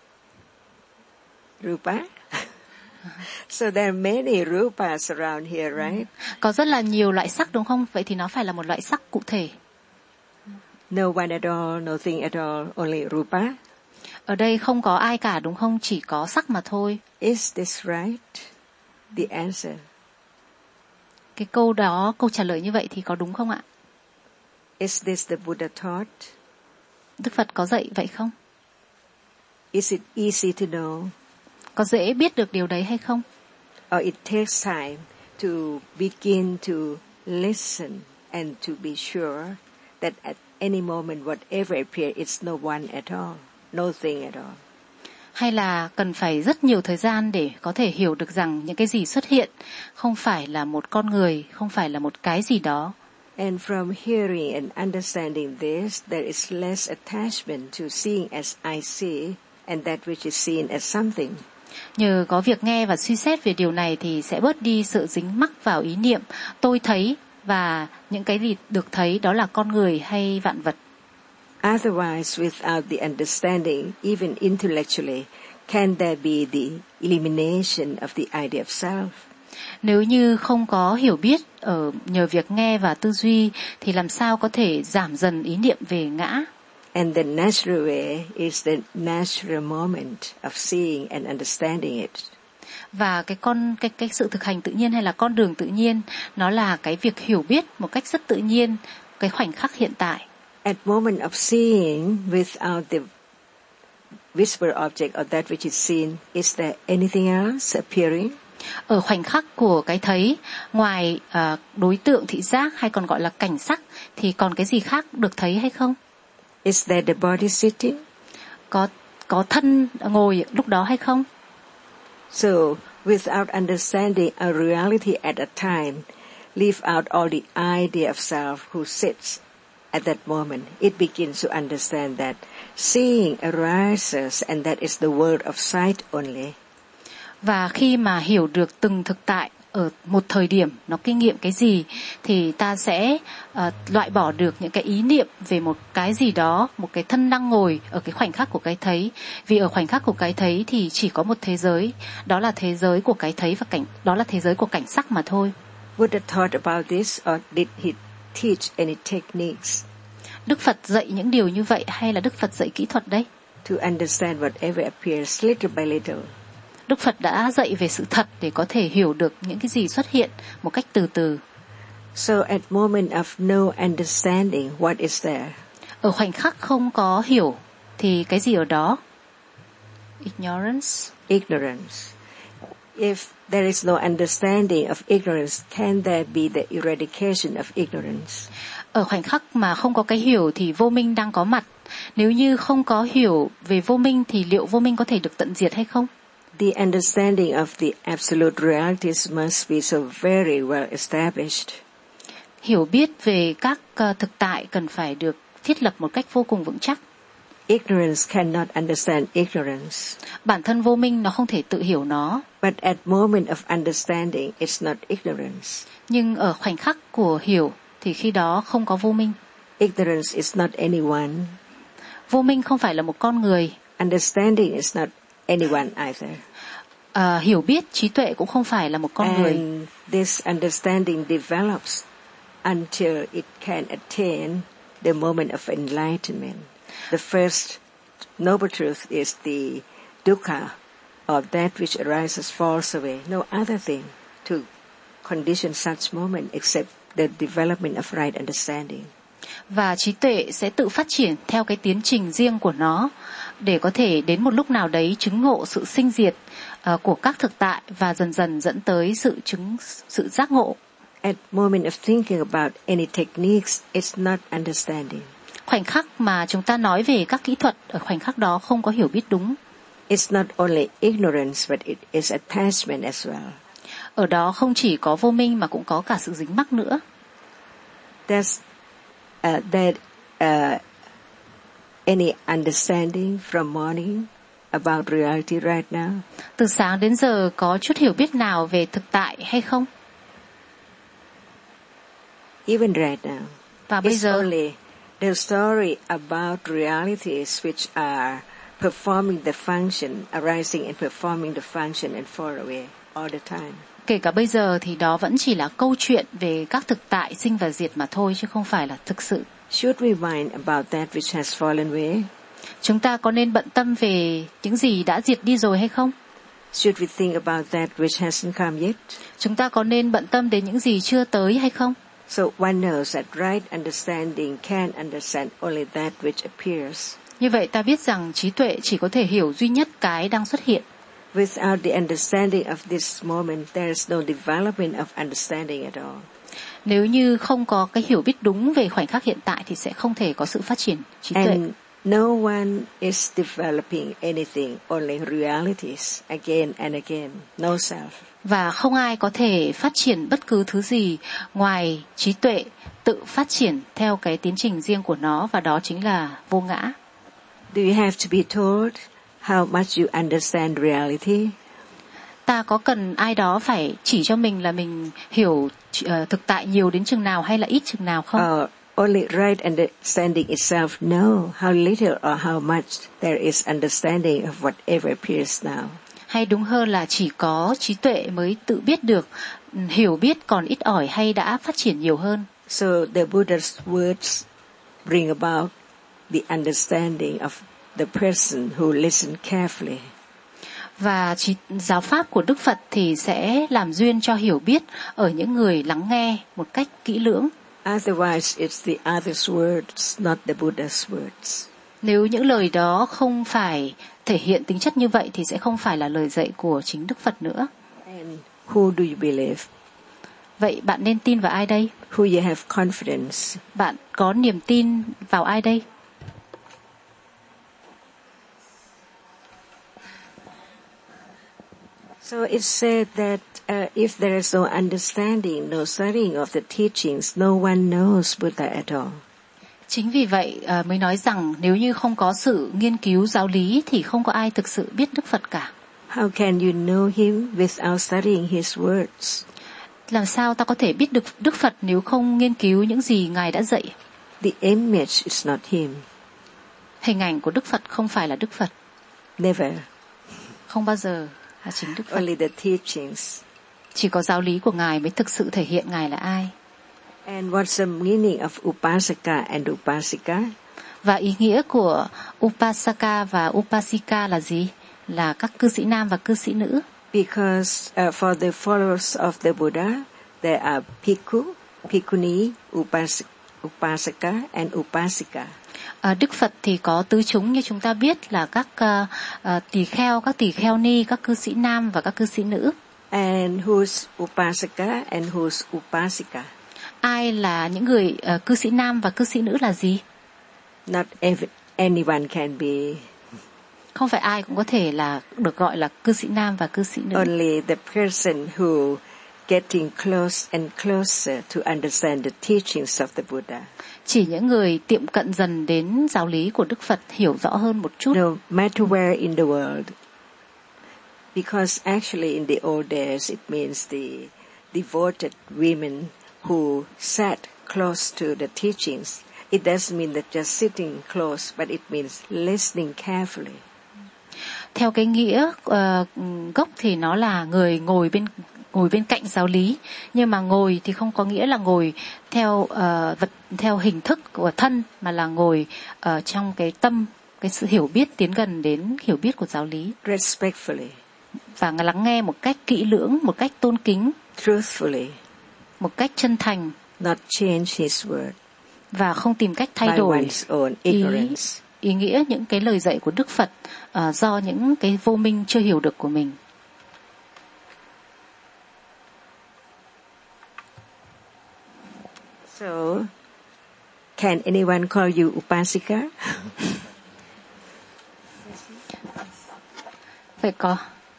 Rupa? So there are many rupas around here, right? Có rất là nhiều loại sắc, đúng không? Vậy thì nó phải là một loại sắc cụ thể. No one at all, nothing at all, only rupa. Ở đây không có ai cả, đúng không? Chỉ có sắc mà thôi. Is this right? The answer. Cái câu đó, câu trả lời như vậy thì có đúng không ạ? Is this the Buddha taught? Đức Phật có dạy vậy không? Is it easy to know? Có dễ biết được điều đấy hay không? Or it takes time to begin to listen and to be sure that at any moment whatever appears it's no one at all, nothing at all. Hay là cần phải rất nhiều thời gian để có thể hiểu được rằng những cái gì xuất hiện không phải là một con người, không phải là một cái gì đó. And from hearing and understanding this, there is less attachment to seeing as I see and that which is seen as something. Nhờ có việc nghe và suy xét về điều này thì sẽ bớt đi sự dính mắc vào ý niệm tôi thấy và những cái gì được thấy đó là con người hay vạn vật. Otherwise, without the understanding, even intellectually, can there be the elimination of the idea of self? Nếu như không có hiểu biết ở nhờ việc nghe và tư duy thì làm sao có thể giảm dần ý niệm về ngã? And the natural way is the natural moment of seeing and understanding it. Và cái sự thực hành tự nhiên hay là con đường tự nhiên, nó là cái việc hiểu biết một cách rất tự nhiên cái khoảnh khắc hiện tại. At moment of seeing without the visible object or that which is seen, is there anything else appearing? Ở khoảnh khắc của cái thấy, ngoài đối tượng thị giác hay còn gọi là cảnh sắc thì còn cái gì khác được thấy hay không? Is there the body sitting? Có thân ngồi lúc đó hay không? So, without understanding a reality at a time, leave out all the idea of self who sits at that moment. It begins to understand that seeing arises and that is the world of sight only. Và khi mà hiểu được từng thực tại ở một thời điểm nó kinh nghiệm cái gì thì ta sẽ loại bỏ được những cái ý niệm về một cái gì đó, một cái thân đang ngồi ở cái khoảnh khắc của cái thấy. Vì ở khoảnh khắc của cái thấy thì chỉ có một thế giới, đó là thế giới của cái thấy và đó là thế giới của cảnh sắc mà thôi. Buddha taught about this or did he teach any techniques? Đức Phật dạy những điều như vậy hay là Đức Phật dạy kỹ thuật đấy? To understand whatever appears little by little. Đức Phật đã dạy về sự thật để có thể hiểu được những cái gì xuất hiện một cách từ từ. So at moment of no understanding, what is there? Ở khoảnh khắc không có hiểu thì cái gì ở đó? Ignorance. Ignorance. If there is no understanding of ignorance, can there be the eradication of ignorance? Ở khoảnh khắc mà không có cái hiểu thì vô minh đang có mặt. Nếu như không có hiểu về vô minh thì liệu vô minh có thể được tận diệt hay không? The understanding of the absolute realities must be so very well established. Hiểu biết về các thực tại cần phải được thiết lập một cách vô cùng vững chắc. Ignorance cannot understand ignorance. Bản thân vô minh nó không thể tự hiểu nó. But at moment of understanding, it's not ignorance. Nhưng ở khoảnh khắc của hiểu thì khi đó không có vô minh. Ignorance is not anyone. Vô minh không phải là một con người. Understanding is not anyone either. Hiểu biết, trí tuệ cũng không phải là một con người. And this understanding develops until it can attain the moment of enlightenment. The first noble truth is the dukkha, or that which arises falls away. No other thing to condition such moment except the development of right understanding. Và trí tuệ sẽ tự phát triển theo cái tiến trình riêng của nó để có thể đến một lúc nào đấy chứng ngộ sự sinh diệt của các thực tại và dần dần dẫn tới sự giác ngộ. At moment of thinking about any techniques, it's not understanding. Khoảnh khắc mà chúng ta nói về các kỹ thuật, ở khoảnh khắc đó không có hiểu biết đúng. It's not only ignorance, but it is attachment as well. Ở đó không chỉ có vô minh mà cũng có cả sự dính mắc nữa. Does any understanding from morning about reality right now? Từ sáng đến giờ có chút hiểu biết nào về thực tại hay không? Even right now. Và bây giờ only the story about realities which are performing the function, arising and performing the function and fall away all the time. Kể cả bây giờ thì đó vẫn chỉ là câu chuyện về các thực tại sinh và diệt mà thôi chứ không phải là thực sự. Should we mind about that which has fallen away? Chúng ta có nên bận tâm về những gì đã diệt đi rồi hay không? Should we think about that which hasn't come yet? Chúng ta có nên bận tâm đến những gì chưa tới hay không? So one knows that right understanding can understand only that which appears. Như vậy ta biết rằng trí tuệ chỉ có thể hiểu duy nhất cái đang xuất hiện. Without the understanding of this moment, there is no development of understanding at all. Nếu như không có cái hiểu biết đúng về khoảnh khắc hiện tại thì sẽ không thể có sự phát triển trí tuệ. And no one is developing anything, only realities again and again, no self. Và không ai có thể phát triển bất cứ thứ gì ngoài trí tuệ tự phát triển theo cái tiến trình riêng của nó, và đó chính là vô ngã. Do you have to be told how much you understand reality? Ta có cần ai đó phải chỉ cho mình là mình hiểu thực tại nhiều đến chừng nào hay là ít chừng nào không? Only right understanding itself know how little or how much there is understanding of whatever appears now. Hay đúng hơn là chỉ có trí tuệ mới tự biết được hiểu biết còn ít ỏi hay đã phát triển nhiều hơn. So the Buddha's words bring about the understanding of the person who listen carefully. Và giáo pháp của Đức Phật thì sẽ làm duyên cho hiểu biết ở những người lắng nghe một cách kỹ lưỡng. Otherwise it's the other's words, not the Buddha's words. Nếu những lời đó không phải thể hiện tính chất như vậy thì sẽ không phải là lời dạy của chính Đức Phật nữa. And who do you believe? Vậy bạn nên tin vào ai đây? Who you have confidence? Bạn có niềm tin vào ai đây? So it's said that if there is no understanding, no studying of the teachings, no one knows Buddha at all. Chính vì vậy mới nói rằng nếu như không có sự nghiên cứu giáo lý thì không có ai thực sự biết Đức Phật cả. How can you know him without studying his words? Làm sao ta có thể biết được Đức Phật nếu không nghiên cứu những gì Ngài đã dạy? The image is not him. Hình ảnh của Đức Phật không phải là Đức Phật. Never. Không bao giờ là chính Đức Phật. Only the teachings. Chỉ có giáo lý của Ngài mới thực sự thể hiện Ngài là ai. And what's the meaning of Upasaka and Upasika? Và ý nghĩa của Upasaka và Upasika là gì? Là các cư sĩ nam và cư sĩ nữ. Because for the followers of the Buddha, there are Bhikkhu, Bhikkhuni, Upasaka and Upasika. Đức Phật thì có tứ chúng như chúng ta biết là các tỳ kheo ni, các cư sĩ nam và các cư sĩ nữ. And who's Upasaka and who's Upasika? Ai là những người cư sĩ nam và cư sĩ nữ là gì? Not anyone can be. Không phải ai cũng có thể là được gọi là cư sĩ nam và cư sĩ nữ. Only the person who getting close and closer to understand the teachings of the Buddha. Chỉ những người tiệm cận dần đến giáo lý của Đức Phật hiểu rõ hơn một chút. No matter where in the world. Because actually in the old days it means the devoted women who sat close to the teachings. It doesn't mean that just sitting close, but it means listening carefully. Theo cái nghĩa gốc thì nó là người ngồi bên cạnh giáo lý, nhưng mà ngồi thì không có nghĩa là ngồi theo hình thức của thân, mà là ngồi trong cái tâm, cái sự hiểu biết, tiến gần đến hiểu biết của giáo lý. Respectfully. Và lắng nghe một cách kỹ lưỡng, một cách tôn kính. Truthfully. Một cách chân thành. Not change his word. Và không tìm cách thay đổi ý nghĩa những cái lời dạy của Đức Phật do những cái vô minh chưa hiểu được của mình. So, can anyone call you Upasika? Vậy có.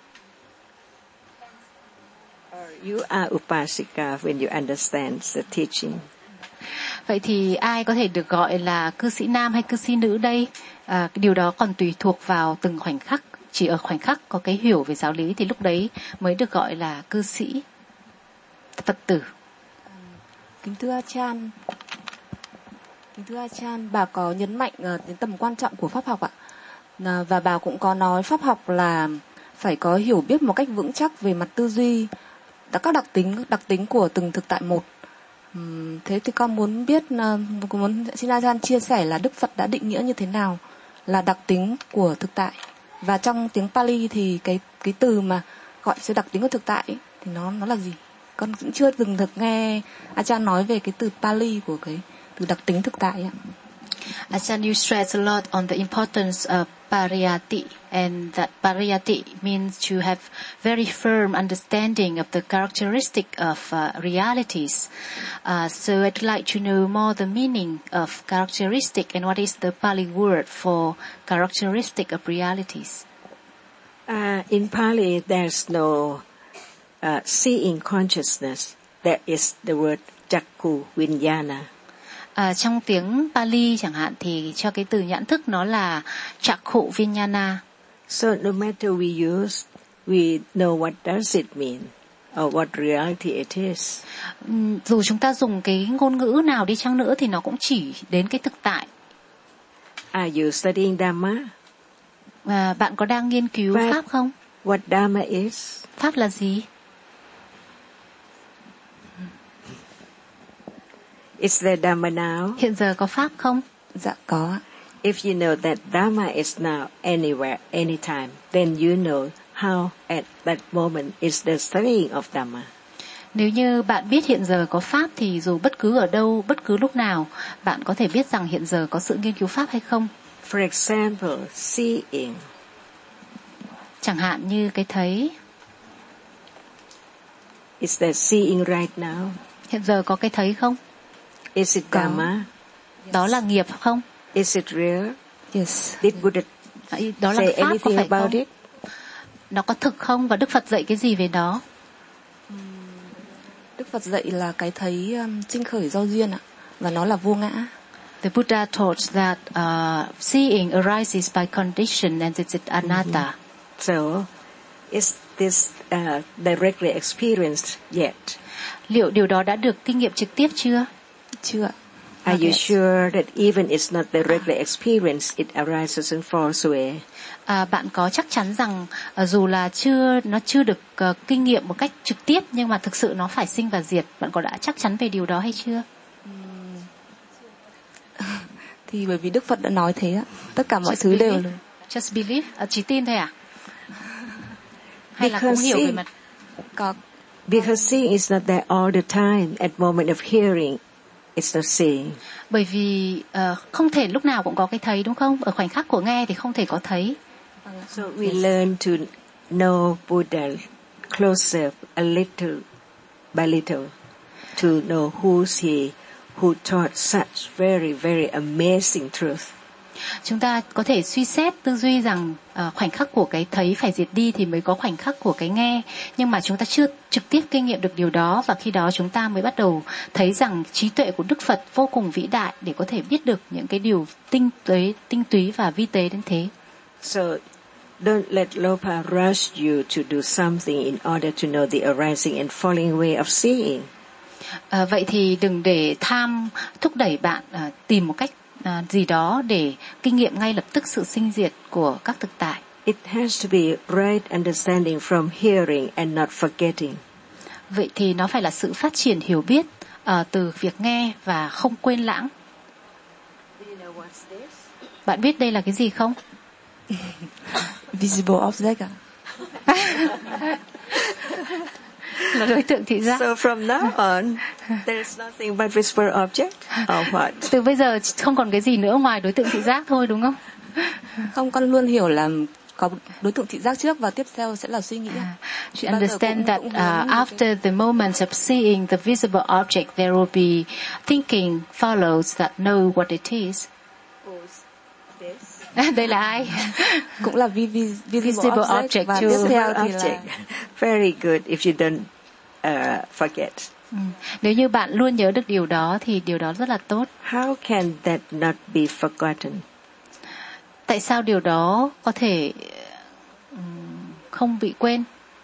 You are Upasika when you understand the teaching. Vậy thì ai có thể được gọi là cư sĩ nam hay cư sĩ nữ đây? Điều đó còn tùy thuộc vào từng khoảnh khắc. Chỉ ở khoảnh khắc có cái hiểu về giáo lý thì lúc đấy mới được gọi là cư sĩ, Phật tử. Kính thưa A Chan, bà có nhấn mạnh đến tầm quan trọng của pháp học ạ. Và bà cũng có nói pháp học là phải có hiểu biết một cách vững chắc về mặt tư duy, các đặc tính của từng thực tại một. Thế thì con muốn biết, xin A Chan chia sẻ là Đức Phật đã định nghĩa như thế nào là đặc tính của thực tại, và trong tiếng Pali thì cái từ mà gọi cho đặc tính của thực tại ấy, thì nó là gì? Con cũng chưa từng được nghe A Chan nói về cái từ Pali của cái từ đặc tính thực tại ạ. Ajahn, you stress a lot on the importance of pariyati, and that pariyati means to have very firm understanding of the characteristic of realities. So I'd like to know more the meaning of characteristic and what is the Pali word for characteristic of realities. In Pali, there's no seeing consciousness. There is the word Chakku Vinyana. Trong tiếng Pali chẳng hạn thì cho cái từ nhãn thức nó là Chakku Vinyana. So no matter we use, we know what does it mean or what reality it is. Dù chúng ta dùng cái ngôn ngữ nào đi chăng nữa thì nó cũng chỉ đến cái thực tại. Are you studying Dhamma? Bạn có đang nghiên cứu Pháp không? What Dhamma is? Pháp là gì? Is there Dhamma now? Hiện giờ có Pháp không? Dạ có. If you know that Dhamma is now anywhere, anytime, then you know how at that moment is the studying of Dhamma. Nếu như bạn biết hiện giờ có Pháp thì dù bất cứ ở đâu, bất cứ lúc nào, bạn có thể biết rằng hiện giờ có sự nghiên cứu Pháp hay không. For example, seeing. Chẳng hạn như cái thấy. Is there seeing right now? Hiện giờ có cái thấy không? Is it Dhamma? Đó là nghiệp không? Is it real? Yes. Did Buddha đó là say Pháp có anything phải about không? it? Nó có thực không? Và Đức Phật dạy cái gì về đó? Đức Phật dạy là cái thấy sinh khởi do duyên ạ, và nó là vô ngã. The Buddha taught that seeing arises by condition and it's anatta. So, is this directly experienced yet? Liệu điều đó đã được kinh nghiệm trực tiếp chưa? Chưa ạ. Are you sure that even it's not directly experienced, it arises and falls away? Bạn có chắc chắn rằng dù là nó chưa được kinh nghiệm một cách trực tiếp nhưng mà thực sự nó phải sinh và diệt, bạn có đã chắc chắn về điều đó hay chưa? Thì bởi vì Đức Phật đã nói thế ạ, tất cả mọi thứ đều là just believe, chỉ tin thôi à? Hay là cũng hiểu về mặt có. Because seeing is not there all the time. At moment of hearing, it's not seeing. Bởi vì không thể lúc nào cũng có cái thấy, đúng không? Ở khoảnh khắc của nghe thì không thể có thấy. So we learn to know Buddha closer a little by little, to know who's he, who taught such very, very amazing truth. Chúng ta có thể suy xét tư duy rằng khoảnh khắc của cái thấy phải diệt đi thì mới có khoảnh khắc của cái nghe, nhưng mà chúng ta chưa trực tiếp kinh nghiệm được điều đó, và khi đó chúng ta mới bắt đầu thấy rằng trí tuệ của Đức Phật vô cùng vĩ đại để có thể biết được những cái điều tinh túy và vi tế đến thế. So don't let Lopa rush you to do something in order to know the arising and falling away of seeing. Vậy thì đừng để tham thúc đẩy bạn tìm một cách gì đó để kinh nghiệm ngay lập tức sự sinh diệt của các thực tại. It has to be right understanding from hearing and not forgetting. Vậy thì nó phải là sự phát triển hiểu biết từ việc nghe và không quên lãng. Bạn biết đây là cái gì không? Visible object ạ. Là đối tượng thị giác. So from now on, there's nothing but visible object, or what? Từ bây giờ không còn cái gì nữa ngoài đối tượng thị giác thôi, đúng không? Không, con luôn hiểu là có đối tượng thị giác trước và tiếp theo sẽ là suy nghĩ. You understand that after the moment of seeing the visible object, there will be thinking follows that know what it is. Đây là ai? Cũng là visible object và tiếp theo thì là very good if you don't forget. Nếu như bạn luôn nhớ được điều đó thì điều đó rất là tốt. How can that not be forgotten? Tại sao điều đó có thể không bị quên?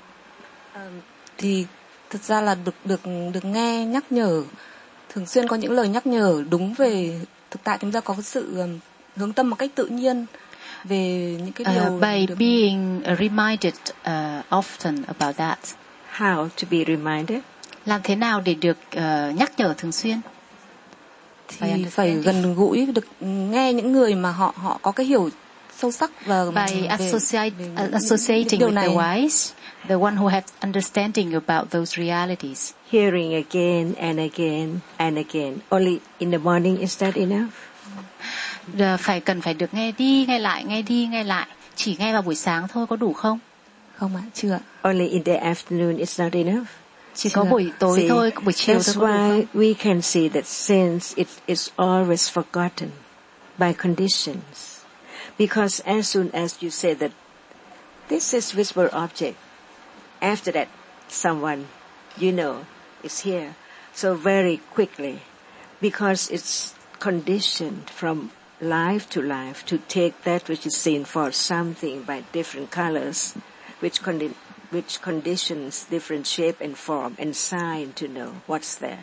Thì thực ra là được nghe nhắc nhở, thường xuyên có những lời nhắc nhở đúng về thực tại, chúng ta có sự hướng tâm một cách tự nhiên về những cái điều by being reminded often about that. How to be reminded? Làm thế nào để được nhắc nhở thường xuyên? Thì phải gần gũi, được nghe những người mà họ có cái hiểu sâu sắc và by associating with the wise, the one who has understanding about those realities. Hearing again and again and again. Only in the morning, is that enough? Phải cần phải được nghe đi nghe lại. Chỉ nghe vào buổi sáng thôi có đủ không? Không ạ, chưa ạ. Only in the afternoon is not enough. Chỉ có buổi tối thôi, buổi chiều thôi That's có đủ why không? we can see that since it is always forgotten by conditions. Because as soon as you say that this is visible object, after that someone you know is here. So very quickly, because it's conditioned from life to life to take that which is seen for something by different colors, which conditions different shape and form and sign to know what's there.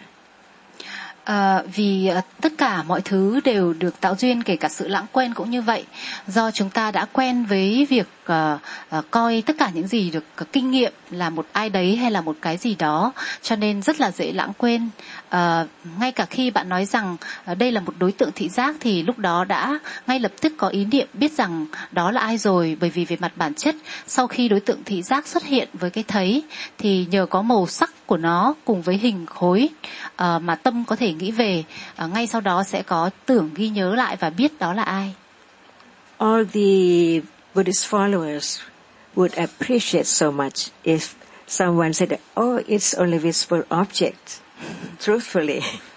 Vì tất cả mọi thứ đều được tạo duyên, kể cả sự lãng quên cũng như vậy. Do chúng ta đã quen với việc coi tất cả những gì được kinh nghiệm là một ai đấy hay là một cái gì đó, cho nên rất là dễ lãng quên. Ngay cả khi bạn nói rằng đây là một đối tượng thị giác thì lúc đó đã ngay lập tức có ý niệm biết rằng đó là ai rồi, bởi vì về mặt bản chất sau khi đối tượng thị giác xuất hiện với cái thấy thì nhờ có màu sắc của nó cùng với hình khối mà tâm có thể nghĩ về, ngay sau đó sẽ có tưởng ghi nhớ lại và biết đó là ai. All the Buddhist followers would appreciate so much if someone said, "Oh, it's only visible object." Truthfully.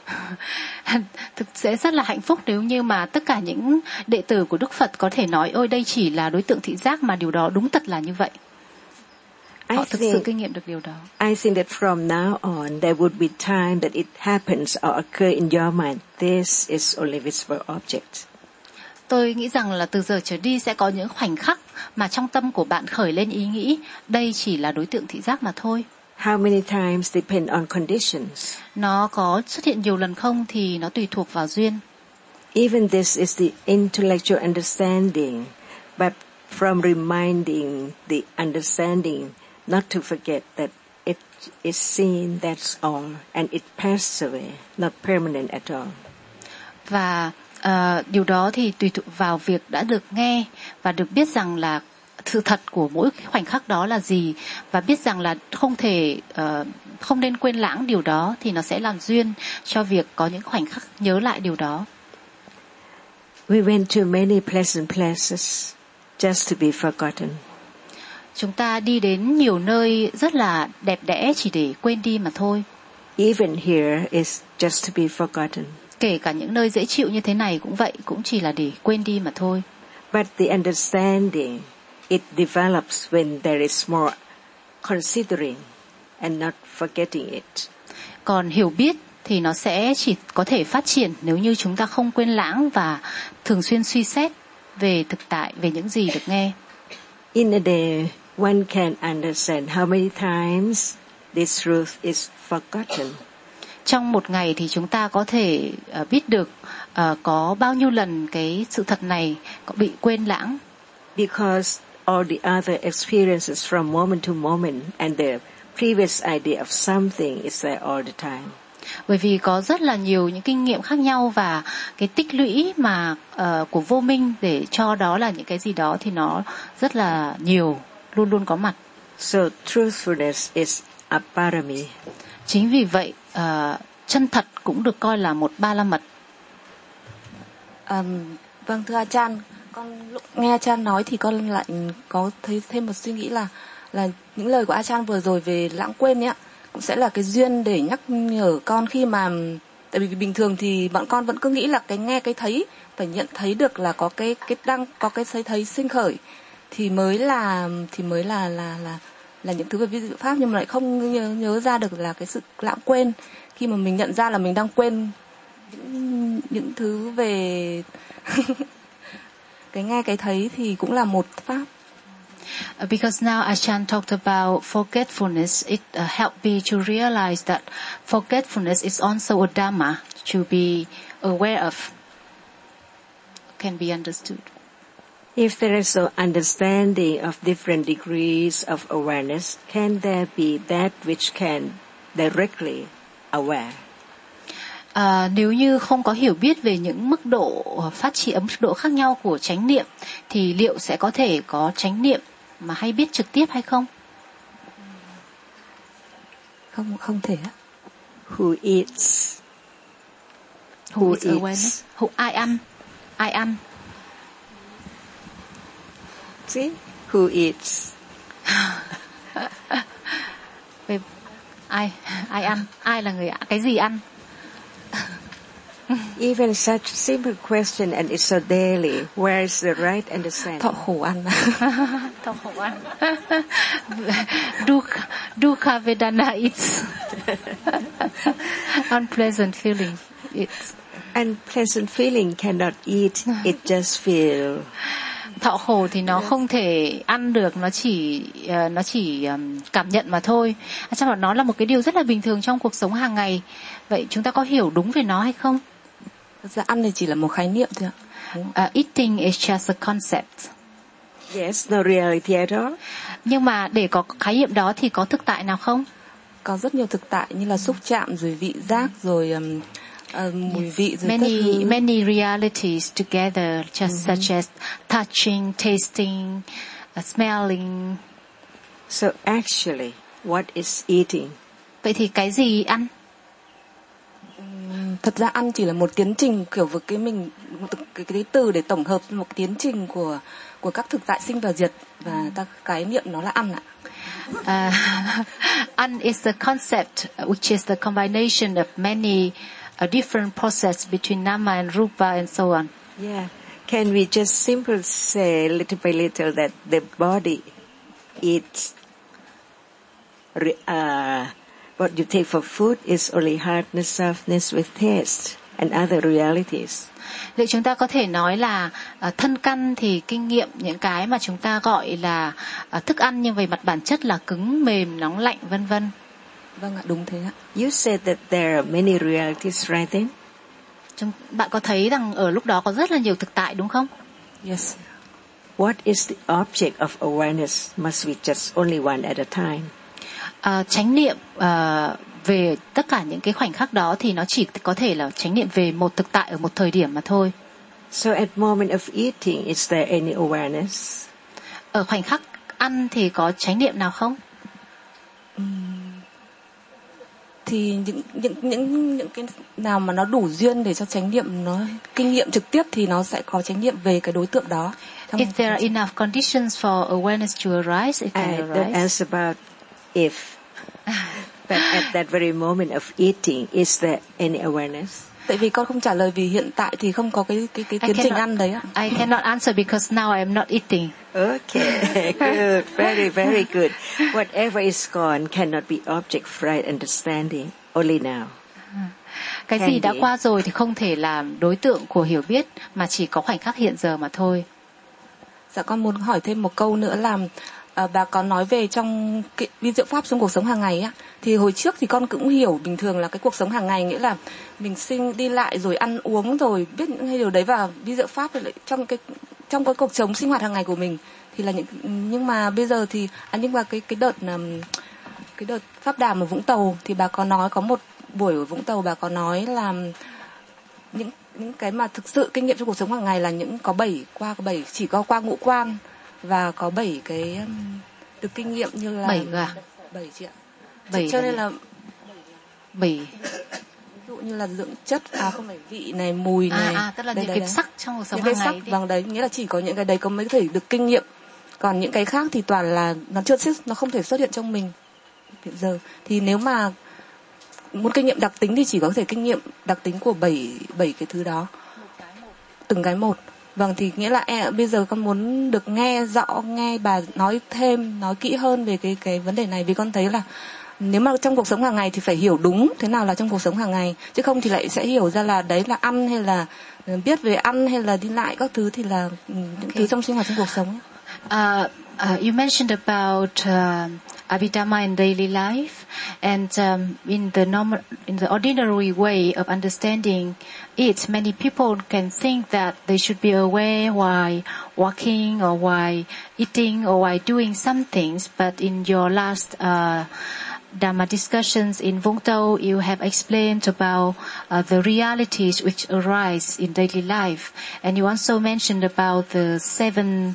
Thực sẽ rất là hạnh phúc nếu như mà tất cả những đệ tử của Đức Phật có thể nói ôi đây chỉ là đối tượng thị giác, mà điều đó đúng thật là như vậy. Họ thực sự kinh nghiệm được điều đó. I think that from now on there would be time that it happens or occur in your mind. This is only visible object. Tôi nghĩ rằng là từ giờ trở đi sẽ có những khoảnh khắc mà trong tâm của bạn khởi lên ý nghĩ đây chỉ là đối tượng thị giác mà thôi. How many times depend on conditions. Nó có xuất hiện nhiều lần không thì nó tùy thuộc vào duyên. Even this is the intellectual understanding, but from reminding the understanding not to forget that it is seen, that's all, and it passes away, not permanent at all. Và điều đó thì tùy thuộc vào việc đã được nghe và được biết rằng là sự thật của mỗi khoảnh khắc đó là gì, và biết rằng là không nên quên lãng điều đó, thì nó sẽ làm duyên cho việc có những khoảnh khắc nhớ lại điều đó. We went to many pleasant places just to be forgotten. Chúng ta đi đến nhiều nơi rất là đẹp đẽ chỉ để quên đi mà thôi. Even here is just to be forgotten. Kể cả những nơi dễ chịu như thế này cũng vậy, cũng chỉ là để quên đi mà thôi. But the understanding, it develops when there is more considering and not forgetting it. Còn hiểu biết thì nó sẽ chỉ có thể phát triển nếu như chúng ta không quên lãng và thường xuyên suy xét về thực tại, về những gì được nghe. In a day, one can understand how many times this truth is forgotten. Trong một ngày thì chúng ta có thể biết được có bao nhiêu lần cái sự thật này có bị quên lãng. Because all the other experiences from moment to moment and the previous idea of something is there all the time. Bởi vì có rất là nhiều những kinh nghiệm khác nhau và cái tích lũy mà của vô minh để cho đó là những cái gì đó thì nó rất là nhiều, luôn luôn có mặt. So truthfulness is a parami. Chính vì vậy chân thật cũng được coi là một ba la mật. Vâng, thưa A Chan, con lúc nghe A Chan nói thì con lại có thấy thêm một suy nghĩ là những lời của A Chan vừa rồi về lãng quên ấy ạ, cũng sẽ là cái duyên để nhắc nhở con khi mà, tại vì bình thường thì bọn con vẫn cứ nghĩ là cái nghe cái thấy phải nhận thấy được là có cái đang có cái thấy sinh khởi thì mới là những thứ về vi diệu pháp, nhưng mà lại không nhớ ra được là cái sự lãng quên khi mà mình nhận ra là mình đang quên những thứ về cái nghe cái thấy thì cũng là một pháp. Because now Achan talked about forgetfulness, it helped me to realize that forgetfulness is also a dharma to be aware of, can be understood. If there is an understanding of different degrees of awareness, can there be that which can directly aware? Nếu như không có hiểu biết về những mức độ phát triển, mức độ khác nhau của chánh niệm, thì liệu sẽ có thể có chánh niệm mà hay biết trực tiếp hay không? Không thể. Who eats? Who eats awareness? Who I am? Ai ăn? See, who eats? Ai ăn? Ai là người cái gì ăn? Even such simple question, and it's so daily. Where is the right understanding? Thọ khổ ăn. Thọ khổ ăn. Dukkha Vedana eats. Unpleasant feeling. It's Unpleasant feeling cannot eat. It just feel. Thọ khổ thì nó không thể ăn được, nó chỉ cảm nhận mà thôi. Chắc là nó là một cái điều rất là bình thường trong cuộc sống hàng ngày. Vậy chúng ta có hiểu đúng về nó hay không? Thật ra ăn thì chỉ là một khái niệm thôi ạ. Eating is just a concept. Yes, no reality at all. Nhưng mà để có khái niệm đó thì có thực tại nào không? Có rất nhiều thực tại như là xúc chạm, rồi vị giác, rồi mùi vị, rồi các thứ. Many realities together, just such as touching, tasting, smelling. So actually, what is eating? Vậy thì cái gì ăn? Thật ra ăn chỉ là một tiến trình, kiểu với cái từ để tổng hợp một tiến trình của các thực tại sinh và diệt, và cái niệm nó là ăn ạ. Ăn is the concept which is the combination of many different process between nama and rupa and so on. Yeah. Can we just simply say little by little that the body eats what you take for food is only hardness, softness with taste and other realities. Liệu chúng ta có thể nói là thân căn thì kinh nghiệm những cái mà chúng ta gọi là thức ăn, nhưng về mặt bản chất là cứng, mềm, nóng, lạnh, vân vân. Vâng ạ, đúng thế ạ. You said that there are many realities right then? Bạn có thấy rằng ở lúc đó có rất là nhiều thực tại đúng không? Yes. What is the object of awareness must be just only one at a time. Chánh niệm về tất cả những cái khoảnh khắc đó thì nó chỉ có thể là chánh niệm về một thực tại ở một thời điểm mà thôi. So at moment of eating, is there any awareness? Ở khoảnh khắc ăn thì có chánh niệm nào không? Thì những cái nào mà nó đủ duyên để cho chánh niệm nó kinh nghiệm trực tiếp thì nó sẽ có chánh niệm về cái đối tượng đó. If there are enough conditions for awareness to arise, it can arise. Don't ask about if, but at that very moment of eating, is there any awareness? Tại vì con không trả lời vì hiện tại thì không có cái tiến trình ăn đấy ạ. I cannot answer because now I am not eating. Okay, good, very, very good. Whatever is gone cannot be object for right understanding, only now. Cái gì đã qua rồi thì không thể làm đối tượng của hiểu biết, mà chỉ có khoảnh khắc hiện giờ mà thôi. Dạ, con muốn hỏi thêm một câu nữa là bà có nói về trong cái vi diệu pháp trong cuộc sống hàng ngày á, thì hồi trước thì con cũng hiểu bình thường là cái cuộc sống hàng ngày nghĩa là mình sinh đi lại rồi ăn uống rồi biết những điều đấy, và vi diệu pháp trong cái cuộc sống sinh hoạt hàng ngày của mình thì là nhưng mà bây giờ thì nhưng mà cái đợt pháp đàm ở Vũng Tàu thì bà có nói, có một buổi ở Vũng Tàu bà có nói là những cái mà thực sự kinh nghiệm trong cuộc sống hàng ngày là có 7 chỉ có qua ngũ quan, và có 7 cái được kinh nghiệm như là 7 chị ạ. 7 cho nên là 7 ví dụ như là dưỡng chất, không phải vị này, mùi này, tức là những cái sắc trong cuộc sống hàng ngày. Vâng, đấy nghĩa là chỉ có những cái đấy có mới có thể được kinh nghiệm, còn những cái khác thì toàn là nó không thể xuất hiện trong mình hiện giờ. Thì nếu mà muốn kinh nghiệm đặc tính thì chỉ có thể kinh nghiệm đặc tính của 7 cái thứ đó, từng cái một. Vâng, thì nghĩa là bây giờ con muốn được nghe rõ, nghe bà nói thêm, nói kỹ hơn về cái vấn đề này, vì con thấy là nếu mà trong cuộc sống hàng ngày thì phải hiểu đúng thế nào là trong cuộc sống hàng ngày, chứ không thì lại sẽ hiểu ra là đấy là ăn, hay là biết về ăn, hay là đi lại các thứ thì là những thứ trong sinh hoạt trong cuộc sống. You mentioned about Abhidhamma in daily life, and in the ordinary way of understanding it, many people can think that they should be aware while walking or while eating or while doing some things. But in your last Dhamma discussions in Vũng Tàu, you have explained about the realities which arise in daily life, and you also mentioned about the 7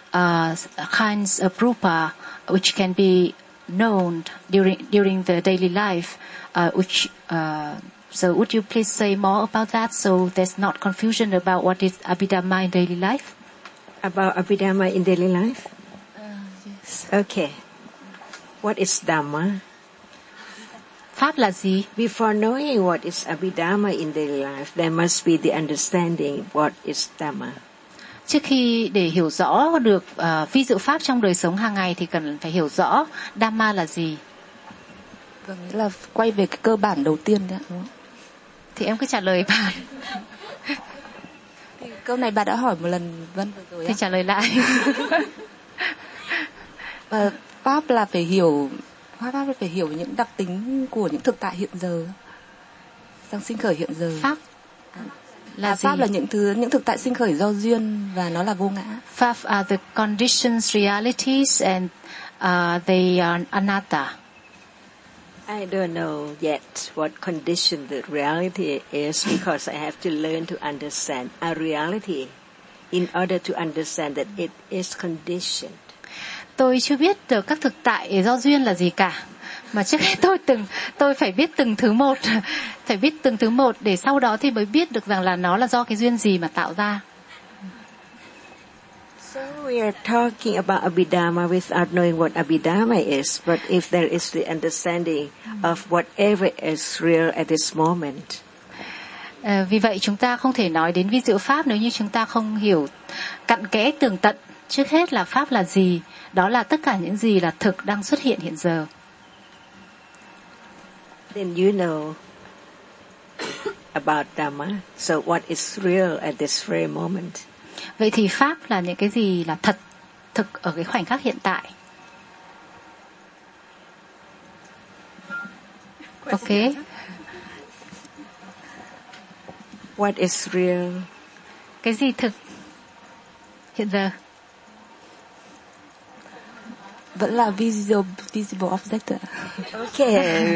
kinds of rupa which can be known during the daily life, which So would you please say more about that so there's not confusion about what is Abhidhamma in daily life? About Abhidhamma in daily life? Yes. Okay. What is Dhamma? Pháp là gì? Before knowing what is Abhidhamma in daily life, there must be the understanding what is Dhamma. Trước khi để hiểu rõ được vi diệu pháp trong đời sống hàng ngày thì cần phải hiểu rõ Dhamma là gì. Vâng, nghĩa là quay về cái cơ bản đầu tiên đấy, đúng không? Thì em cứ trả lời bạn. Thì câu này bà đã hỏi một lần Vân vừa rồi. Thì trả lời lại. Pháp là phải hiểu, Pháp là phải hiểu những đặc tính của những thực tại hiện giờ, đang sinh khởi hiện giờ. Pháp là gì? Pháp là những thực tại sinh khởi do duyên và nó là vô ngã. Pháp are the conditions, realities, and they are anatta. I don't know yet what condition the reality is because I have to learn to understand a reality in order to understand that it is conditioned. Tôi chưa biết được các thực tại do duyên là gì cả. Mà trước hết tôi phải biết từng thứ một, phải biết từng thứ một để sau đó thì mới biết được rằng là nó là do cái duyên gì mà tạo ra. So we are talking about Abhidhamma without knowing what Abhidhamma is, but if there is the understanding of whatever is real at this moment. Vì vậy chúng ta không thể nói đến vi diệu pháp nếu như chúng ta không hiểu cặn kẽ tường tận. Trước hết là pháp là gì, đó là tất cả những gì là thực đang xuất hiện hiện giờ. Then you know about Dhamma. So what is real at this very moment? Vậy thì pháp là những cái gì là thật, thực ở cái khoảnh khắc hiện tại. Ok. What is real? Cái gì thực hiện giờ? Vẫn là visible object. Okay.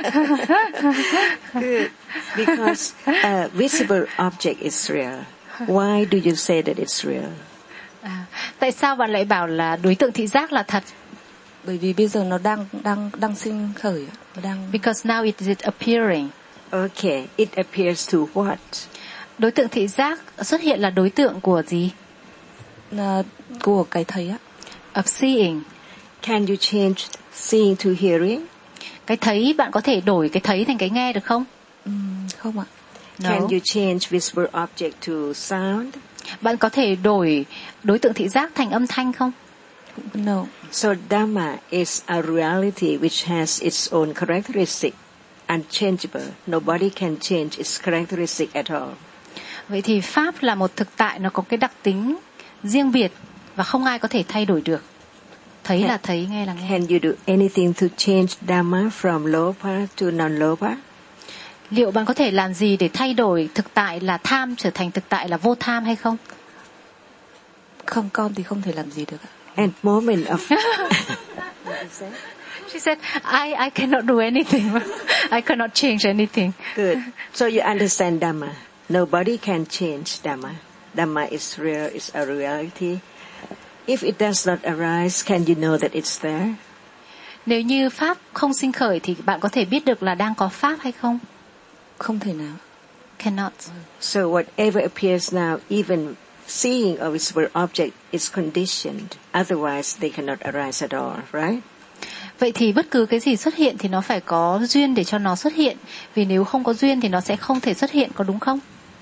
Good. Because visible object is real. Why do you say that it's real? Tại sao bạn lại bảo là đối tượng thị giác là thật? Bởi vì bây giờ nó đang sinh khởi, nó đang. Because now it is appearing. Okay, it appears to what? Đối tượng thị giác xuất hiện là đối tượng của gì? Của cái thấy á. Of seeing. Can you change seeing to hearing? Cái thấy, bạn có thể đổi cái thấy thành cái nghe được không? Không ạ. No. Can you change visible object to sound? Bạn có thể đổi đối tượng thị giác thành âm thanh không? No. So Dhamma is a reality which has its own characteristic, unchangeable. Nobody can change its characteristic at all. Vậy thì pháp là một thực tại, nó có cái đặc tính riêng biệt và không ai có thể thay đổi được. Thấy là thấy, nghe là nghe. Can you do anything to change Dhamma from lopa to non-lopa? Liệu bạn có thể làm gì để thay đổi thực tại là tham trở thành thực tại là vô tham hay không? Không, con thì không thể làm gì được. At moment of She said, I cannot do anything. I cannot change anything. Good. So you understand Dhamma. Nobody can change Dhamma. Dhamma is real, it's a reality. If it does not arise, can you know that it's there? Nếu như pháp không sinh khởi thì bạn có thể biết được là đang có pháp hay không? Không thể nào. Cannot. So whatever appears now, even seeing a visible object is conditioned. Otherwise, they cannot arise at all, right? Vậy thì bất cứ cái gì xuất hiện thì nó phải có duyên để cho nó xuất hiện. Vì nếu không có duyên thì nó sẽ không thể xuất hiện, có đúng không?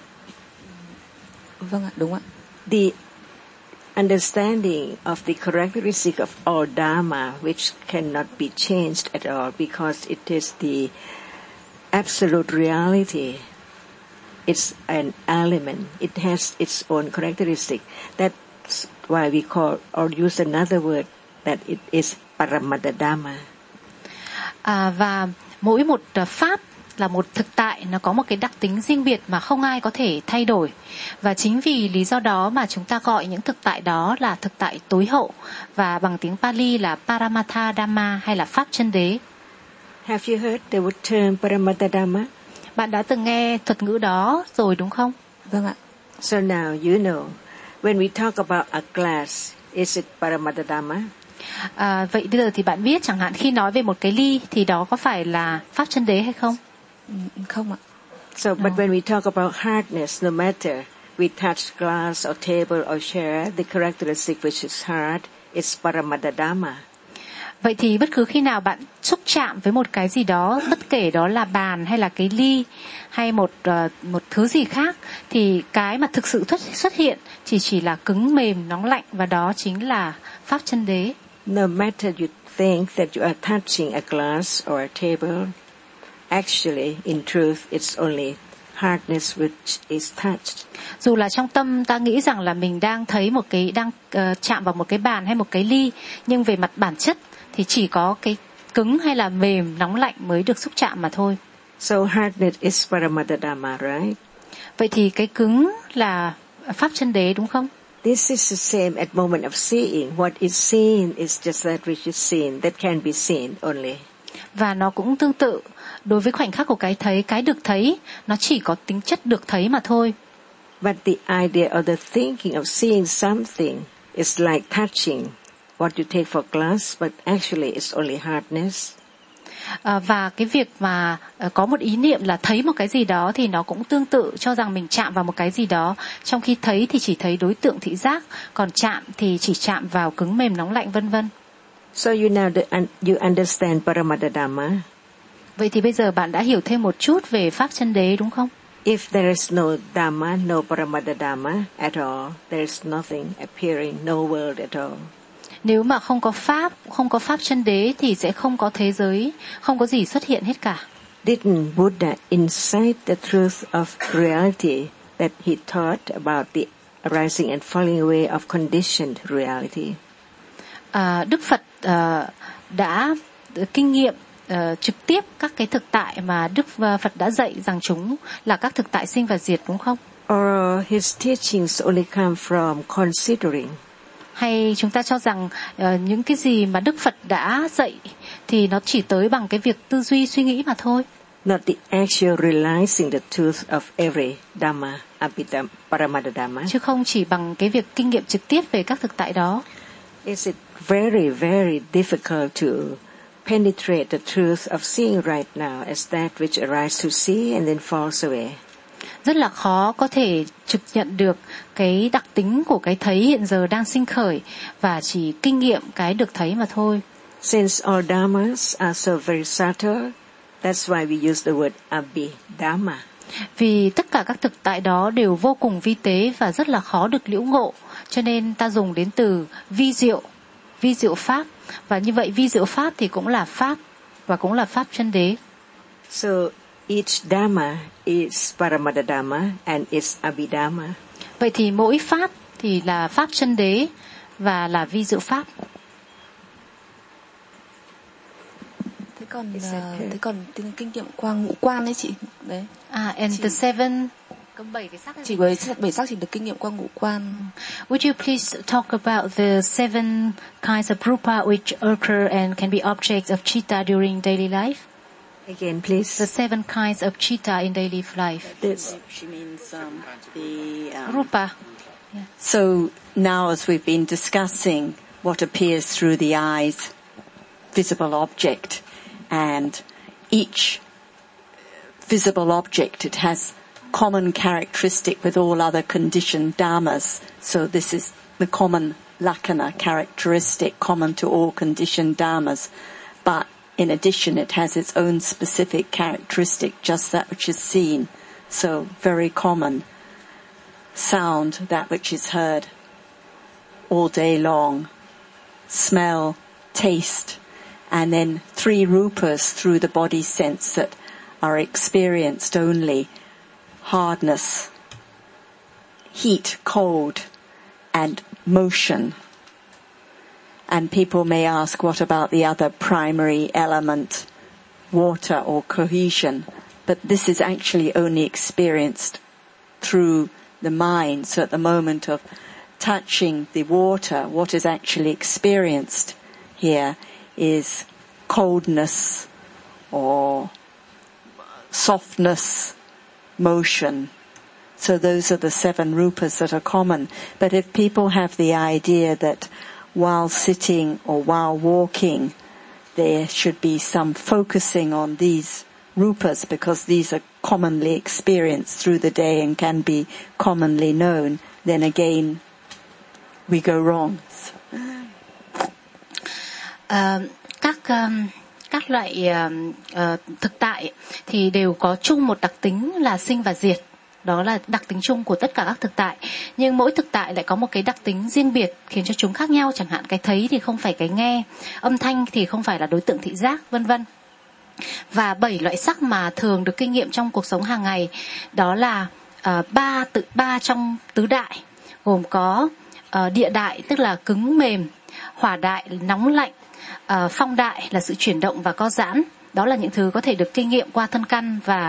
Vâng ạ, đúng ạ. The understanding of the characteristic of all Dhamma, which cannot be changed at all because it is the absolute reality. It's an element. It has its own characteristic. That's why we call or use another word that it is Paramata Dhamma. Và mỗi một pháp là một thực tại, nó có một cái đặc tính riêng biệt mà không ai có thể thay đổi. Và chính vì lý do đó mà chúng ta gọi những thực tại đó là thực tại tối hậu, và bằng tiếng Pali là Paramatha Dhamma hay là pháp chân đế. Have you heard the term Paramata Dhamma? Bạn đã từng nghe thuật ngữ đó rồi đúng không? Vâng ạ. So now you know, when we talk about a glass, is it Paramata Dhamma? Vậy bây giờ thì bạn biết, chẳng hạn khi nói về một cái ly thì đó có phải là pháp chân đế hay không? Không ạ. So, but when we talk about hardness, no matter we touch glass or table or chair, the characteristic which is hard is Paramadadama. Vậy thì bất cứ khi nào bạn xúc chạm với một cái gì đó, bất kể đó là bàn hay là cái ly hay một thứ gì khác, thì cái mà thực sự xuất hiện chỉ là cứng, mềm, nóng, lạnh, và đó chính là pháp chân đế. No matter you think that you are touching a glass or a table, actually, in truth, it's only hardness which is touched. Dù là trong tâm ta nghĩ rằng là mình đang thấy chạm vào một cái bàn hay một cái ly, nhưng về mặt bản chất thì chỉ có cái cứng hay là mềm, nóng, lạnh mới được xúc chạm mà thôi. So hardness is Paramadadama, right? Vậy thì cái cứng là pháp chân đế, đúng không? This is the same at moment of seeing. What is seen is just that which is seen, that can be seen only. Và nó cũng tương tự đối với khoảnh khắc của cái thấy, cái được thấy nó chỉ có tính chất được thấy mà thôi. But the idea of the thinking of seeing something is like touching what you take for glass, but actually it's only hardness. Và cái việc mà có một ý niệm là thấy một cái gì đó thì nó cũng tương tự, cho rằng mình chạm vào một cái gì đó, trong khi thấy thì chỉ thấy đối tượng thị giác, còn chạm thì chỉ chạm vào cứng, mềm, nóng, lạnh, vân vân. So you understand Paramadadama. Vậy thì bây giờ bạn đã hiểu thêm một chút về pháp chân đế, đúng không? If there is no Dhamma, no Paramadadama at all, there is nothing appearing, no world at all. Nếu mà không có pháp chân đế thì sẽ không có thế giới, không có gì xuất hiện hết cả. Didn't Buddha incite the truth of reality that he taught about the arising and falling away of conditioned reality? Đức Phật đã kinh nghiệm trực tiếp các cái thực tại mà Đức Phật đã dạy rằng chúng là các thực tại sinh và diệt, đúng không? Or his teachings only come from considering? Hay chúng ta cho rằng những cái gì mà Đức Phật đã dạy thì nó chỉ tới bằng cái việc tư duy, suy nghĩ mà thôi. Not the actual realizing the truth of every Dhamma, Abhidhamma, Paramadadama. Chứ không chỉ bằng cái việc kinh nghiệm trực tiếp về các thực tại đó. Is it very, very difficult to penetrate the truth of seeing right now as that which arises to see and then falls away? Rất là khó có thể trực nhận được cái đặc tính của cái thấy hiện giờ đang sinh khởi và chỉ kinh nghiệm cái được thấy mà thôi. Since all dhammas are so very subtle, that's why we use the word Abhidhamma. Vì tất cả các thực tại đó đều vô cùng vi tế và rất là khó được liễu ngộ, cho nên ta dùng đến từ vi diệu pháp, và như vậy vi diệu pháp thì cũng là pháp và cũng là pháp chân đế. So each Dhamma is Paramadadama and is Abhidhamma. Vậy thì mỗi pháp thì là pháp chân đế và là vi diệu pháp. Thế còn kinh nghiệm qua ngũ quan đấy chị. Đấy. And the seven, có 7 cái sắc. Chỉ 7 sắc chỉ được kinh nghiệm qua ngũ quan. Would you please talk about the 7 kinds of rupa which occur and can be objects of chitta during daily life? Again, please. The 7 kinds of chitta in daily life. She means the rupa. Yeah. So now, as we've been discussing what appears through the eyes, visible object, and each visible object, it has common characteristic with all other conditioned dhammas. So this is the common lakkhana characteristic common to all conditioned dhammas. But in addition, it has its own specific characteristic, just that which is seen. So very common. Sound, that which is heard all day long. Smell, taste, and then 3 rupas through the body sense that are experienced only: hardness, heat, cold, and motion. And people may ask, what about the other primary element, water or cohesion? But this is actually only experienced through the mind. So at the moment of touching the water, what is actually experienced here is coldness or softness, motion. So those are the 7 rupas that are common. But if people have the idea that while sitting or while walking there should be some focusing on these rupas because these are commonly experienced through the day and can be commonly known, then again we go wrong. Các loại thực tại thì đều có chung một đặc tính là sinh và diệt. Đó là đặc tính chung của tất cả các thực tại. Nhưng mỗi thực tại lại có một cái đặc tính riêng biệt khiến cho chúng khác nhau. Chẳng hạn cái thấy thì không phải cái nghe, âm thanh thì không phải là đối tượng thị giác, vân vân. Và 7 loại sắc mà thường được kinh nghiệm trong cuộc sống hàng ngày đó là ba trong tứ đại, gồm có địa đại tức là cứng mềm, hỏa đại nóng lạnh, phong đại là sự chuyển động và co giãn. Đó là những thứ có thể được kinh nghiệm qua thân căn và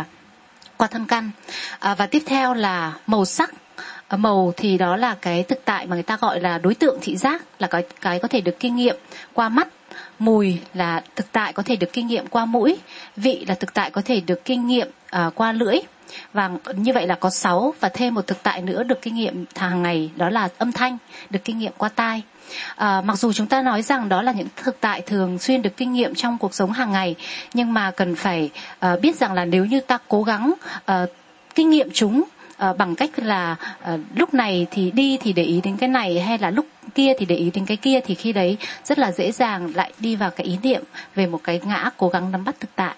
và tiếp theo là màu sắc. Màu thì đó là cái thực tại mà người ta gọi là đối tượng thị giác, là cái có thể được kinh nghiệm qua mắt. Mùi là thực tại có thể được kinh nghiệm qua mũi. Vị là thực tại có thể được kinh nghiệm qua lưỡi. Và như vậy là có 6, và thêm một thực tại nữa được kinh nghiệm hàng ngày, đó là âm thanh, được kinh nghiệm qua tai. Mặc dù chúng ta nói rằng đó là những thực tại thường xuyên được kinh nghiệm trong cuộc sống hàng ngày, nhưng mà cần phải biết rằng là nếu như ta cố gắng kinh nghiệm chúng bằng cách là lúc này thì đi thì để ý đến cái này, hay là lúc kia thì để ý đến cái kia, thì khi đấy rất là dễ dàng lại đi vào cái ý niệm về một cái ngã cố gắng nắm bắt thực tại.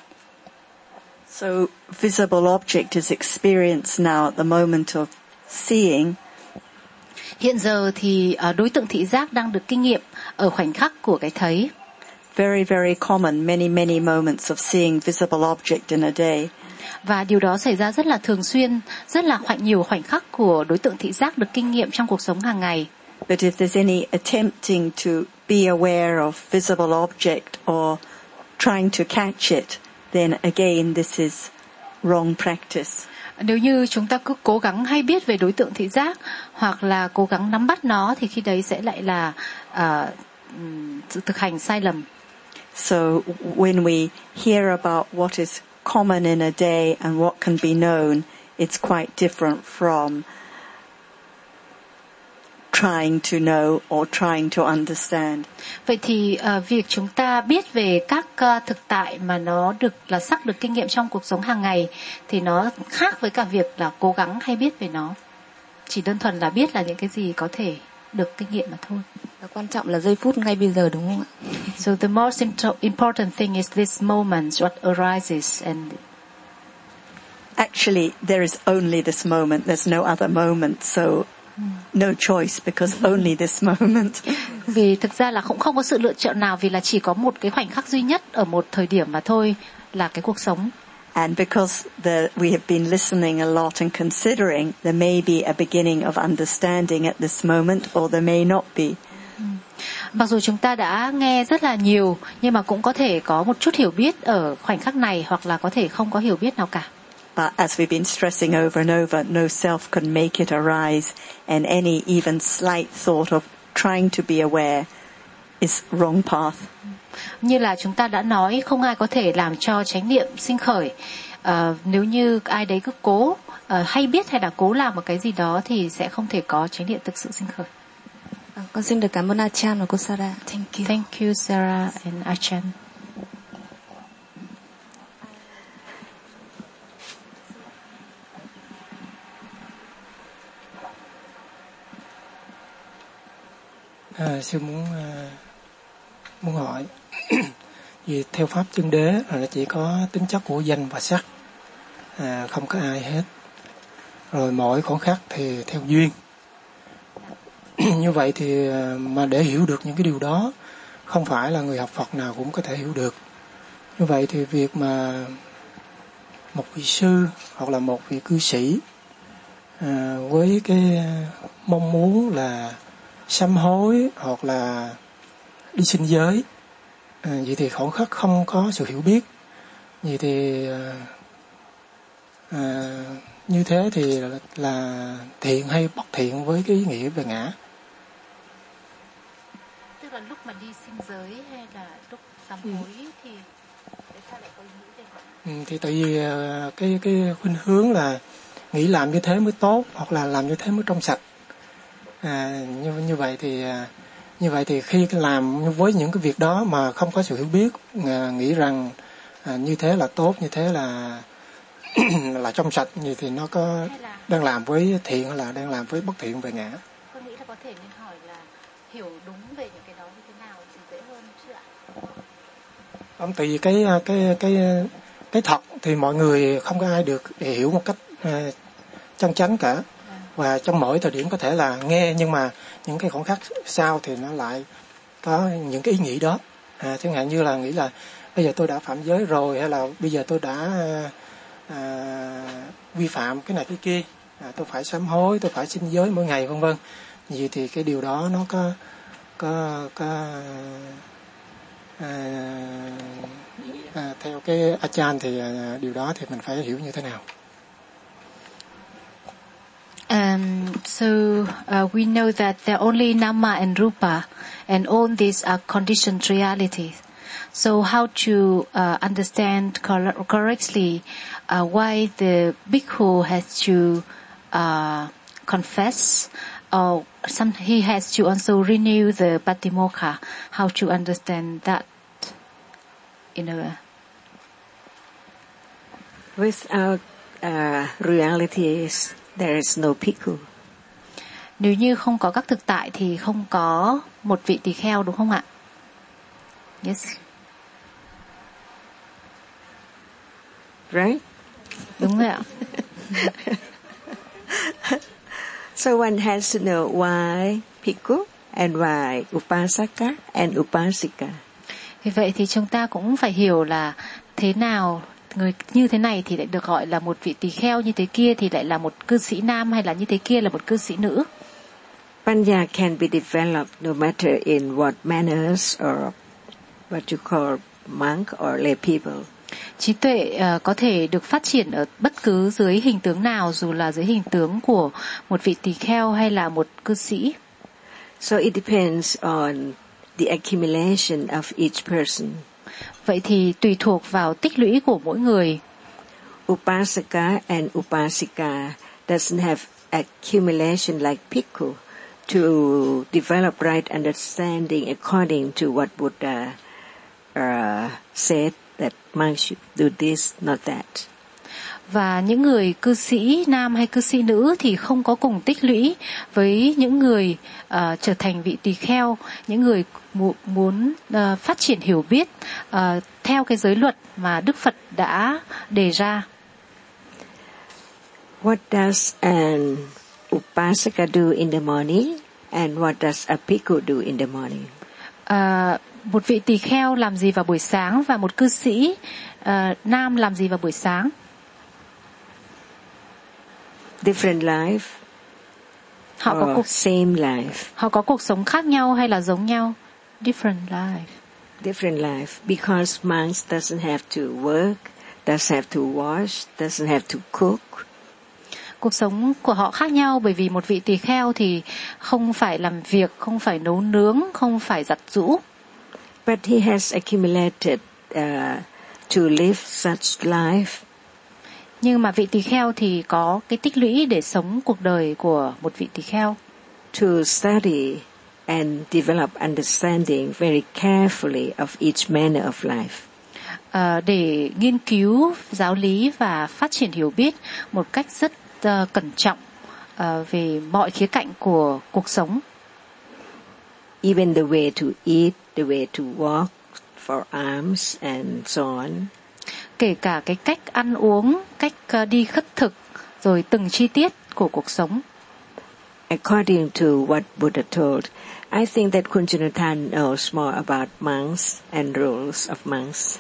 So visible object is experienced now at the moment of seeing. Hiện giờ thì đối tượng thị giác đang được kinh nghiệm ở khoảnh khắc của cái thấy. Very, very common, many moments of seeing visible object in a day. Và điều đó xảy ra rất là thường xuyên, rất là nhiều khoảnh khắc của đối tượng thị giác được kinh nghiệm trong cuộc sống hàng ngày. But if there's any attempting to be aware of visible object or trying to catch it, then again this is wrong practice. Nếu như chúng ta cứ cố gắng hay biết về đối tượng thị giác hoặc là cố gắng nắm bắt nó, thì khi đấy sẽ lại là sự thực hành sai lầm. So when we hear about what is common in a day and what can be known, it's quite different from trying to know or trying to understand. Vậy thì việc chúng ta biết về các thực tại mà nó là sắc được kinh nghiệm trong cuộc sống hàng ngày thì nó khác với cả việc là cố gắng hay biết về nó. Chỉ đơn thuần là biết là những cái gì có thể được kinh nghiệm mà thôi. Quan trọng là giây phút ngay bây giờ, đúng không ạ? So the most important thing is this moment, what arises, and actually there is only this moment. There's no other moment. So no choice because only this moment. Vì thực ra là cũng không có sự lựa chọn nào, vì là chỉ có một cái khoảnh khắc duy nhất ở một thời điểm mà thôi, là cái cuộc sống. And because we have been listening a lot and considering, there may be a beginning of understanding at this moment, or there may not be. Mặc dù chúng ta đã nghe rất là nhiều, nhưng mà cũng có thể có một chút hiểu biết ở khoảnh khắc này, hoặc là có thể không có hiểu biết nào cả. But as we've been stressing over and over, no self can make it arise, and any even slight thought of trying to be aware is wrong path. Như là chúng ta đã nói, không ai có thể làm cho chánh niệm sinh khởi. Nếu như ai đấy cứ cố hay biết hay là cố làm một cái gì đó thì sẽ không thể có chánh niệm thực sự sinh khởi. Con xin được cảm ơn Achan và cô Sarah. Thank you. Thank you Sarah and Achan. Sư muốn hỏi vì theo pháp chân đế là nó chỉ có tính chất của danh và sắc, không có ai hết, rồi mỗi khoảnh khắc thì theo duyên. Như vậy thì mà để hiểu được những cái điều đó không phải là người học Phật nào cũng có thể hiểu được. Như vậy thì việc mà một vị sư hoặc là một vị cư sĩ với cái mong muốn là sám hối hoặc là đi sinh giới, vậy thì khoảnh khắc không có sự hiểu biết, vậy thì như thế thì là thiện hay bất thiện với cái ý nghĩa về ngã? Tức là lúc mà đi sinh giới hay là lúc sám hối thì tại sao lại có ý nghĩa về? Thì tại vì cái khuynh hướng là nghĩ làm như thế mới tốt, hoặc là làm như thế mới trong sạch. Như vậy thì khi làm với những cái việc đó mà không có sự hiểu biết, nghĩ rằng như thế là tốt, như thế là là trong sạch gì thì nó có đang làm với thiện hay là đang làm với bất thiện về ngã? Con nghĩ là có thể nên hỏi là hiểu đúng về những cái đó như thế nào thì dễ hơn chứ ạ? Không, tại vì cái thật thì mọi người không có ai được hiểu một cách chân chánh cả, và trong mỗi thời điểm có thể là nghe, nhưng mà những cái khoảnh khắc sau thì nó lại có những cái ý nghĩ đó, chẳng hạn như là nghĩ là bây giờ tôi đã phạm giới rồi, hay là bây giờ tôi đã vi phạm cái này cái kia, tôi phải sám hối, tôi phải xin giới mỗi ngày, vân vân. Vì thì cái điều đó nó theo cái Achan thì điều đó thì mình phải hiểu như thế nào? So we know that there are only Nama and Rupa, and all these are conditioned realities. So how to understand correctly why the bhikkhu has to confess, or he has to also renew the patimokkha? How to understand that in a without realities, there is no bhikkhu. Nếu như không có các thực tại thì không có một vị tỳ kheo, đúng không ạ? Yes. Right? Đúng rồi ạ. So one has to know why bhikkhu and why upasaka and upasika. Vì vậy thì chúng ta cũng phải hiểu là thế nào người như thế này thì lại được gọi là một vị tỳ kheo, như thế kia thì lại là một cư sĩ nam, hay là như thế kia là một cư sĩ nữ. Panya can be developed no matter in what manners or what you call monk or lay people. Trí tuệ có thể được phát triển ở bất cứ dưới hình tướng nào, dù là dưới hình tướng của một vị tỳ kheo hay là một cư sĩ. So it depends on the accumulation of each person. Vậy thì tùy thuộc vào tích lũy của mỗi người. Upasaka and upasika doesn't have accumulation like bhikkhu to develop right understanding according to what Buddha said that monks should do this, not that. Và những người cư sĩ nam hay cư sĩ nữ thì không có cùng tích lũy với những người trở thành vị tỳ kheo, những người muốn phát triển hiểu biết theo cái giới luật mà Đức Phật đã đề ra. What does an upasaka do in the morning and what does a bhikkhu do in the morning? Một vị tỳ kheo làm gì vào buổi sáng và một cư sĩ nam làm gì vào buổi sáng? Different life. Họ có same life. Họ có cuộc sống khác nhau hay là giống nhau? Different life. Different life, because monks doesn't have to work, doesn't have to wash, doesn't have to cook. Cuộc sống của họ khác nhau bởi vì một vị tỳ kheo thì không phải làm việc, không phải nấu nướng, không phải giặt giũ. But he has accumulated to live such life. Nhưng mà vị tỳ kheo thì có cái tích lũy để sống cuộc đời của một vị tỳ kheo. To study and develop understanding very carefully of each manner of life. Để nghiên cứu giáo lý và phát triển hiểu biết một cách rất cẩn trọng về mọi khía cạnh của cuộc sống. Even the way to eat, the way to walk for alms and so on. Kể cả cái cách ăn uống, cách đi khất thực, rồi từng chi tiết của cuộc sống. According to what Buddha told, I think that Kunjanathan knows more about monks and rules of monks.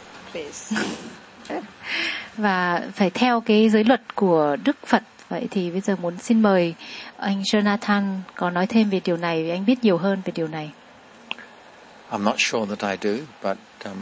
Và phải theo cái giới luật của Đức Phật. Vậy thì bây giờ muốn xin mời anh Jonathan có nói thêm về điều này, vì anh biết nhiều hơn về điều này. I'm not sure that I do, but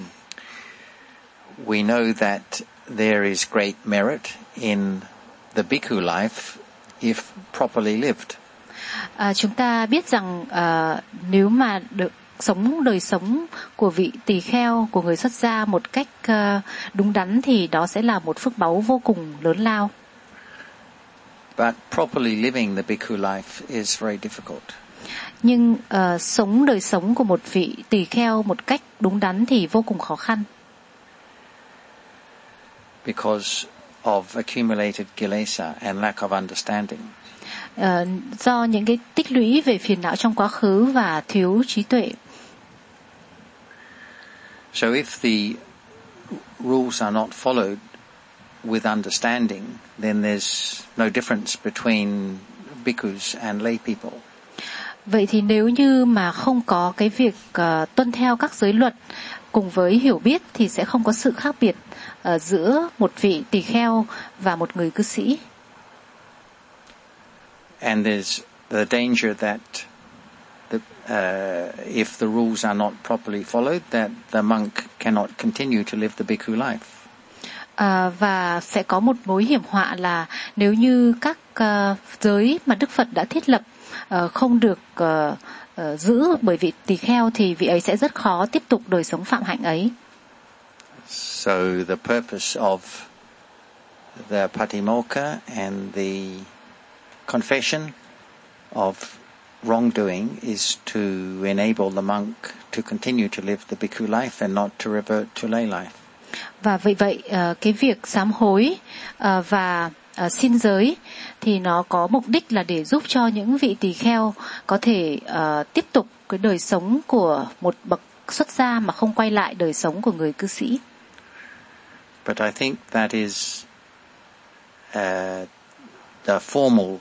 we know that there is great merit in the bhikkhu life if properly lived. Chúng ta biết rằng nếu mà được sống đời sống của vị tỳ kheo, của người xuất gia một cách đúng đắn thì đó sẽ là một phước báu vô cùng lớn lao. But properly living the bhikkhu life is very difficult. Nhưng sống đời sống của một vị tỳ kheo một cách đúng đắn thì vô cùng khó khăn. Because of accumulated kilesa and lack of understanding. Do những cái tích lũy về phiền não trong quá khứ và thiếu trí tuệ. So if the rules are not followed with understanding, then there's no difference between bhikkhus and lay people. Vậy thì nếu như mà không có cái việc tuân theo các giới luật cùng với hiểu biết thì sẽ không có sự khác biệt giữa một vị tỳ kheo và một người cư sĩ. And there's the danger that if the rules are not properly followed, that the monk cannot continue to live the bhikkhu life. Và sẽ có một mối hiểm họa là nếu như các giới mà Đức Phật đã thiết lập không được giữ bởi vị tỳ kheo thì vị ấy sẽ rất khó tiếp tục đời sống phạm hạnh ấy. So the purpose of the Patimokkha and the confession of wrongdoing is to enable the monk to continue to live the bhikkhu life and not to revert to lay life. Và vì vậy cái việc sám hối và xin giới thì nó có mục đích là để giúp cho những vị tỳ kheo có thể tiếp tục cái đời sống của một bậc xuất gia mà không quay lại đời sống của người cư sĩ. But I think that is the formal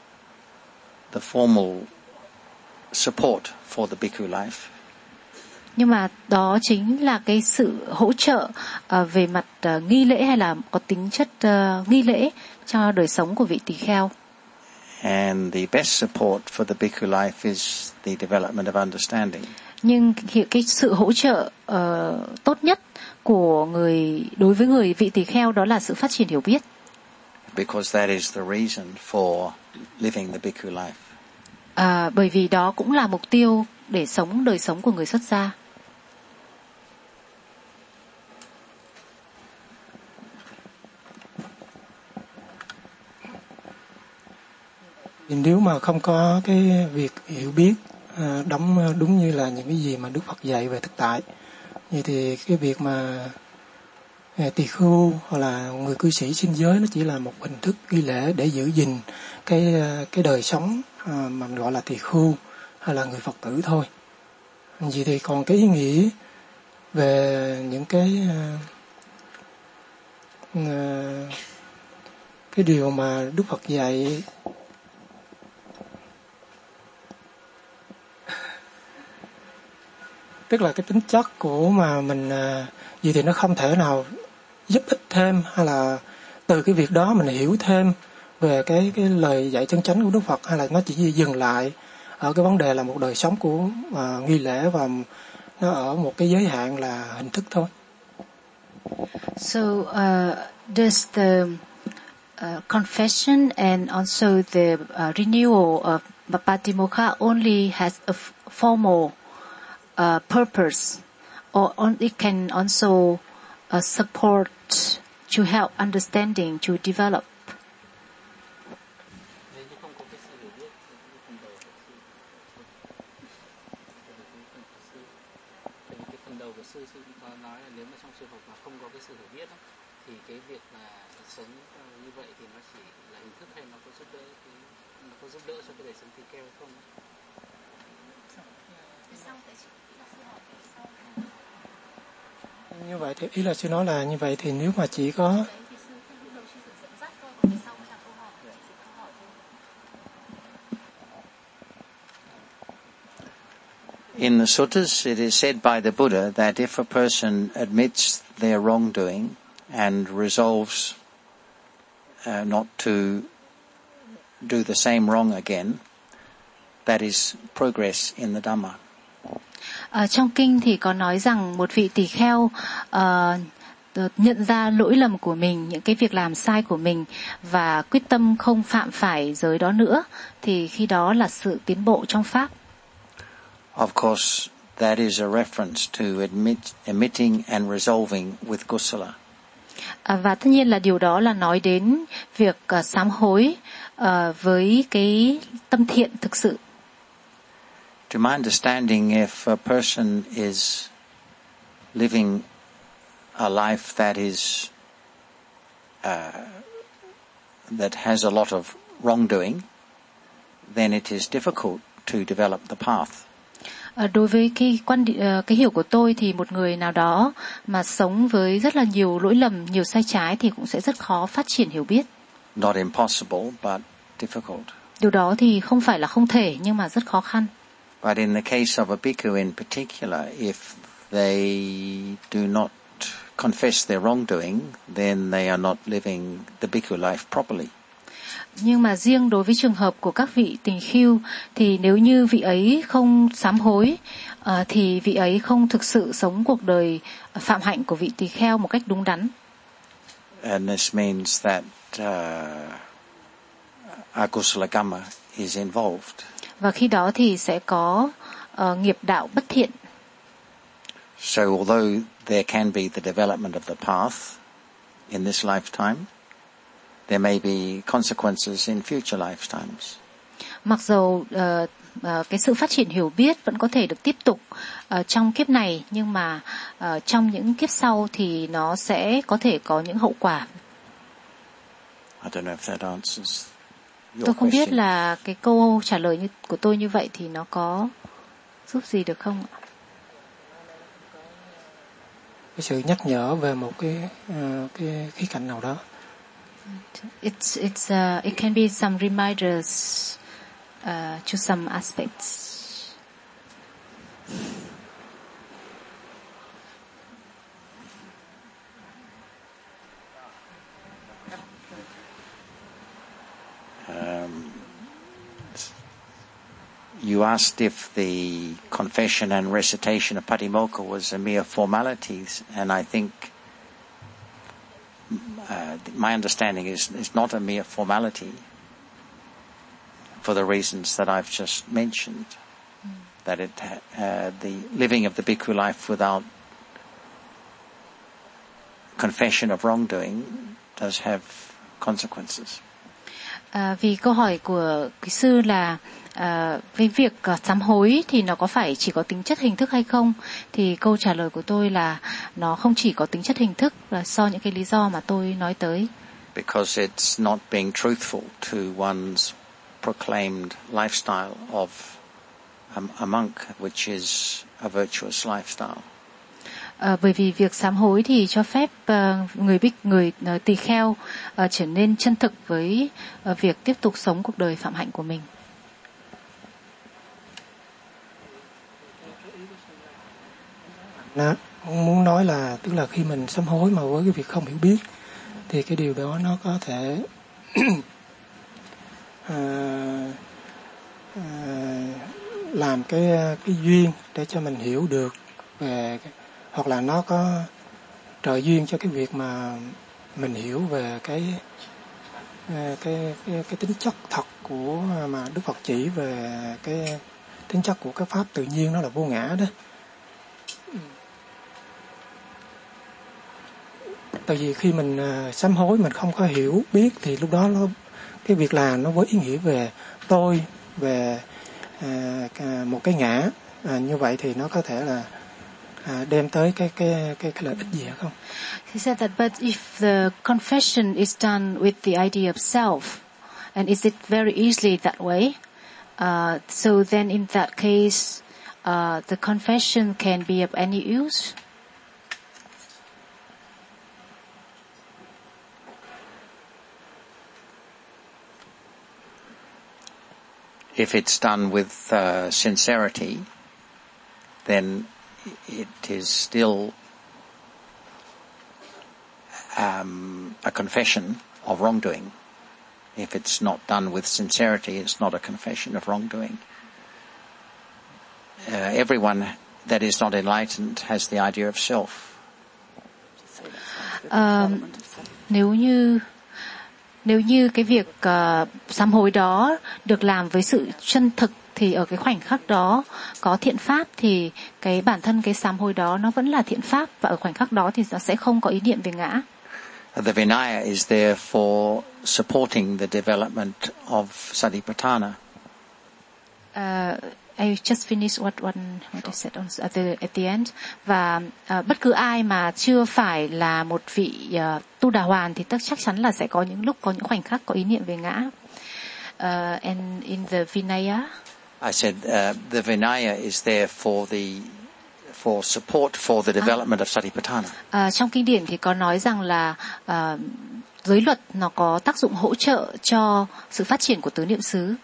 support for the bhikkhu life. Nhưng mà đó chính là cái sự hỗ trợ về mặt nghi lễ hay là có tính chất nghi lễ cho đời sống của vị tỳ kheo. And the best support for the bhikkhu life is the development of understanding. Nhưng cái sự hỗ trợ tốt nhất của đối với người vị tỳ kheo đó là sự phát triển hiểu biết. Because that is the reason for living the bhikkhu life. Bởi vì đó cũng là mục tiêu để sống đời sống của người xuất gia. Nếu mà không có cái việc hiểu biết đúng như là những cái gì mà Đức Phật dạy về thực tại, vậy thì cái việc mà tỳ khưu hoặc là người cư sĩ xin giới nó chỉ là một hình thức nghi lễ để giữ gìn cái đời sống mà mình gọi là tỳ khưu hay là người Phật tử thôi. Vậy thì còn cái ý nghĩa về những cái điều mà Đức Phật dạy, tức là cái tính chất của mà mình vậy thì nó không thể nào giúp ích thêm hay là từ cái việc đó mình hiểu thêm về cái lời dạy chân chánh của Đức Phật, hay là nó chỉ dừng lại ở cái vấn đề là một đời sống của nghi lễ và nó ở một cái giới hạn là hình thức thôi. So does the confession and also the renewal of Patimokkha only has a formal purpose, or it can also support to help understanding to develop? Như vậy thì ý là sư nói là như vậy thì nếu mà chỉ có In the suttas, it is said by the Buddha that if a person admits their wrongdoing and resolves not to do the same wrong again, that is progress in the Dhamma. Trong kinh thì có nói rằng một vị tỳ kheo nhận ra lỗi lầm của mình, những cái việc làm sai của mình và quyết tâm không phạm phải giới đó nữa, thì khi đó là sự tiến bộ trong pháp. Of course, that is a reference to admitting and resolving with kusala. Và tất nhiên là điều đó là nói đến việc sám hối với cái tâm thiện thực sự. To my understanding, if a person is living a life that is that has a lot of wrongdoing, then it is difficult to develop the path. Đối với cái hiểu của tôi thì một người nào đó mà sống với rất là nhiều lỗi lầm, nhiều sai trái thì cũng sẽ rất khó phát triển hiểu biết. Not impossible, but difficult. Điều đó thì không phải là không thể nhưng mà rất khó khăn. But in the case of a bhikkhu in particular, if they do not confess their wrongdoing, then they are not living the bhikkhu life properly. Nhưng mà riêng đối với trường hợp của các vị tỳ khưu thì nếu như vị ấy không sám hối thì vị ấy không thực sự sống cuộc đời phạm hạnh của vị tỳ kheo một cách đúng đắn. And this means that akusala kamma is involved. Và khi đó thì sẽ có nghiệp đạo bất thiện. So although there can be the development of the path in this lifetime, there may be consequences in future lifetimes. Mặc dầu cái sự phát triển hiểu biết vẫn có thể được tiếp tục trong kiếp này, nhưng mà trong những kiếp sau thì nó sẽ có thể có những hậu quả. I don't know if that answers your Tôi không biết question. là cái câu trả lời của tôi như vậy thì nó có giúp gì được không ạ? Cái sự nhắc nhở về một cái khía cạnh nào đó. It can be some reminders to some aspects. You asked if the confession and recitation of Patimokkha was a mere formality, and I think my understanding is it's not a mere formality for the reasons that I've just mentioned. That the living of the bhikkhu life without confession of wrongdoing does have consequences. Vì câu hỏi của quý sư là với việc sám hối thì nó có phải chỉ có tính chất hình thức hay không, thì câu trả lời của tôi là nó không chỉ có tính chất hình thức, là do những cái lý do mà tôi nói tới. Because it's not being truthful to one's proclaimed lifestyle of a monk, which is a virtuous lifestyle. Bởi vì việc sám hối thì cho phép người tỳ kheo trở nên chân thực với việc tiếp tục sống cuộc đời phạm hạnh của mình. Muốn nói là tức là khi mình sám hối mà với cái việc không hiểu biết thì cái điều đó nó có thể làm cái duyên để cho mình hiểu được về, hoặc là nó có trợ duyên cho cái việc mà mình hiểu về cái tính chất thật của mà Đức Phật chỉ về cái tính chất của cái pháp tự nhiên, nó là vô ngã đó. Tại vì khi mình sám hối mình không có hiểu biết thì lúc đó cái việc làm nó với ý nghĩa về tôi, về một cái ngã, như vậy thì nó có thể là đem tới cái lợi ích gì không? He said that, but if the confession is done with the idea of self, and is it very easily that way? So then in that case, the confession can be of any use? If it's done with sincerity, then it is still a confession of wrongdoing. If it's not done with sincerity, it's not a confession of wrongdoing. Everyone that is not enlightened has the idea of self. Nếu như cái việc sám hối đó được làm với sự chân thực thì ở cái khoảnh khắc đó có thiện pháp thì cái bản thân cái sám hối đó nó vẫn là thiện pháp, và ở khoảnh khắc đó thì nó sẽ không có ý niệm về ngã. The Vinaya is there for supporting the development of Satipatthana. I just finished what I said at the end. Và bất cứ ai mà chưa phải là một vị tu đà hoàn thì chắc chắn là sẽ có những lúc, có những khoảnh khắc có ý niệm về ngã. And in the Vinaya, I said the Vinaya is there for support for the development of Satipatthana. Trong kinh điển thì có nói rằng là giới luật nó có tác dụng hỗ trợ cho sự phát triển của tứ niệm xứ.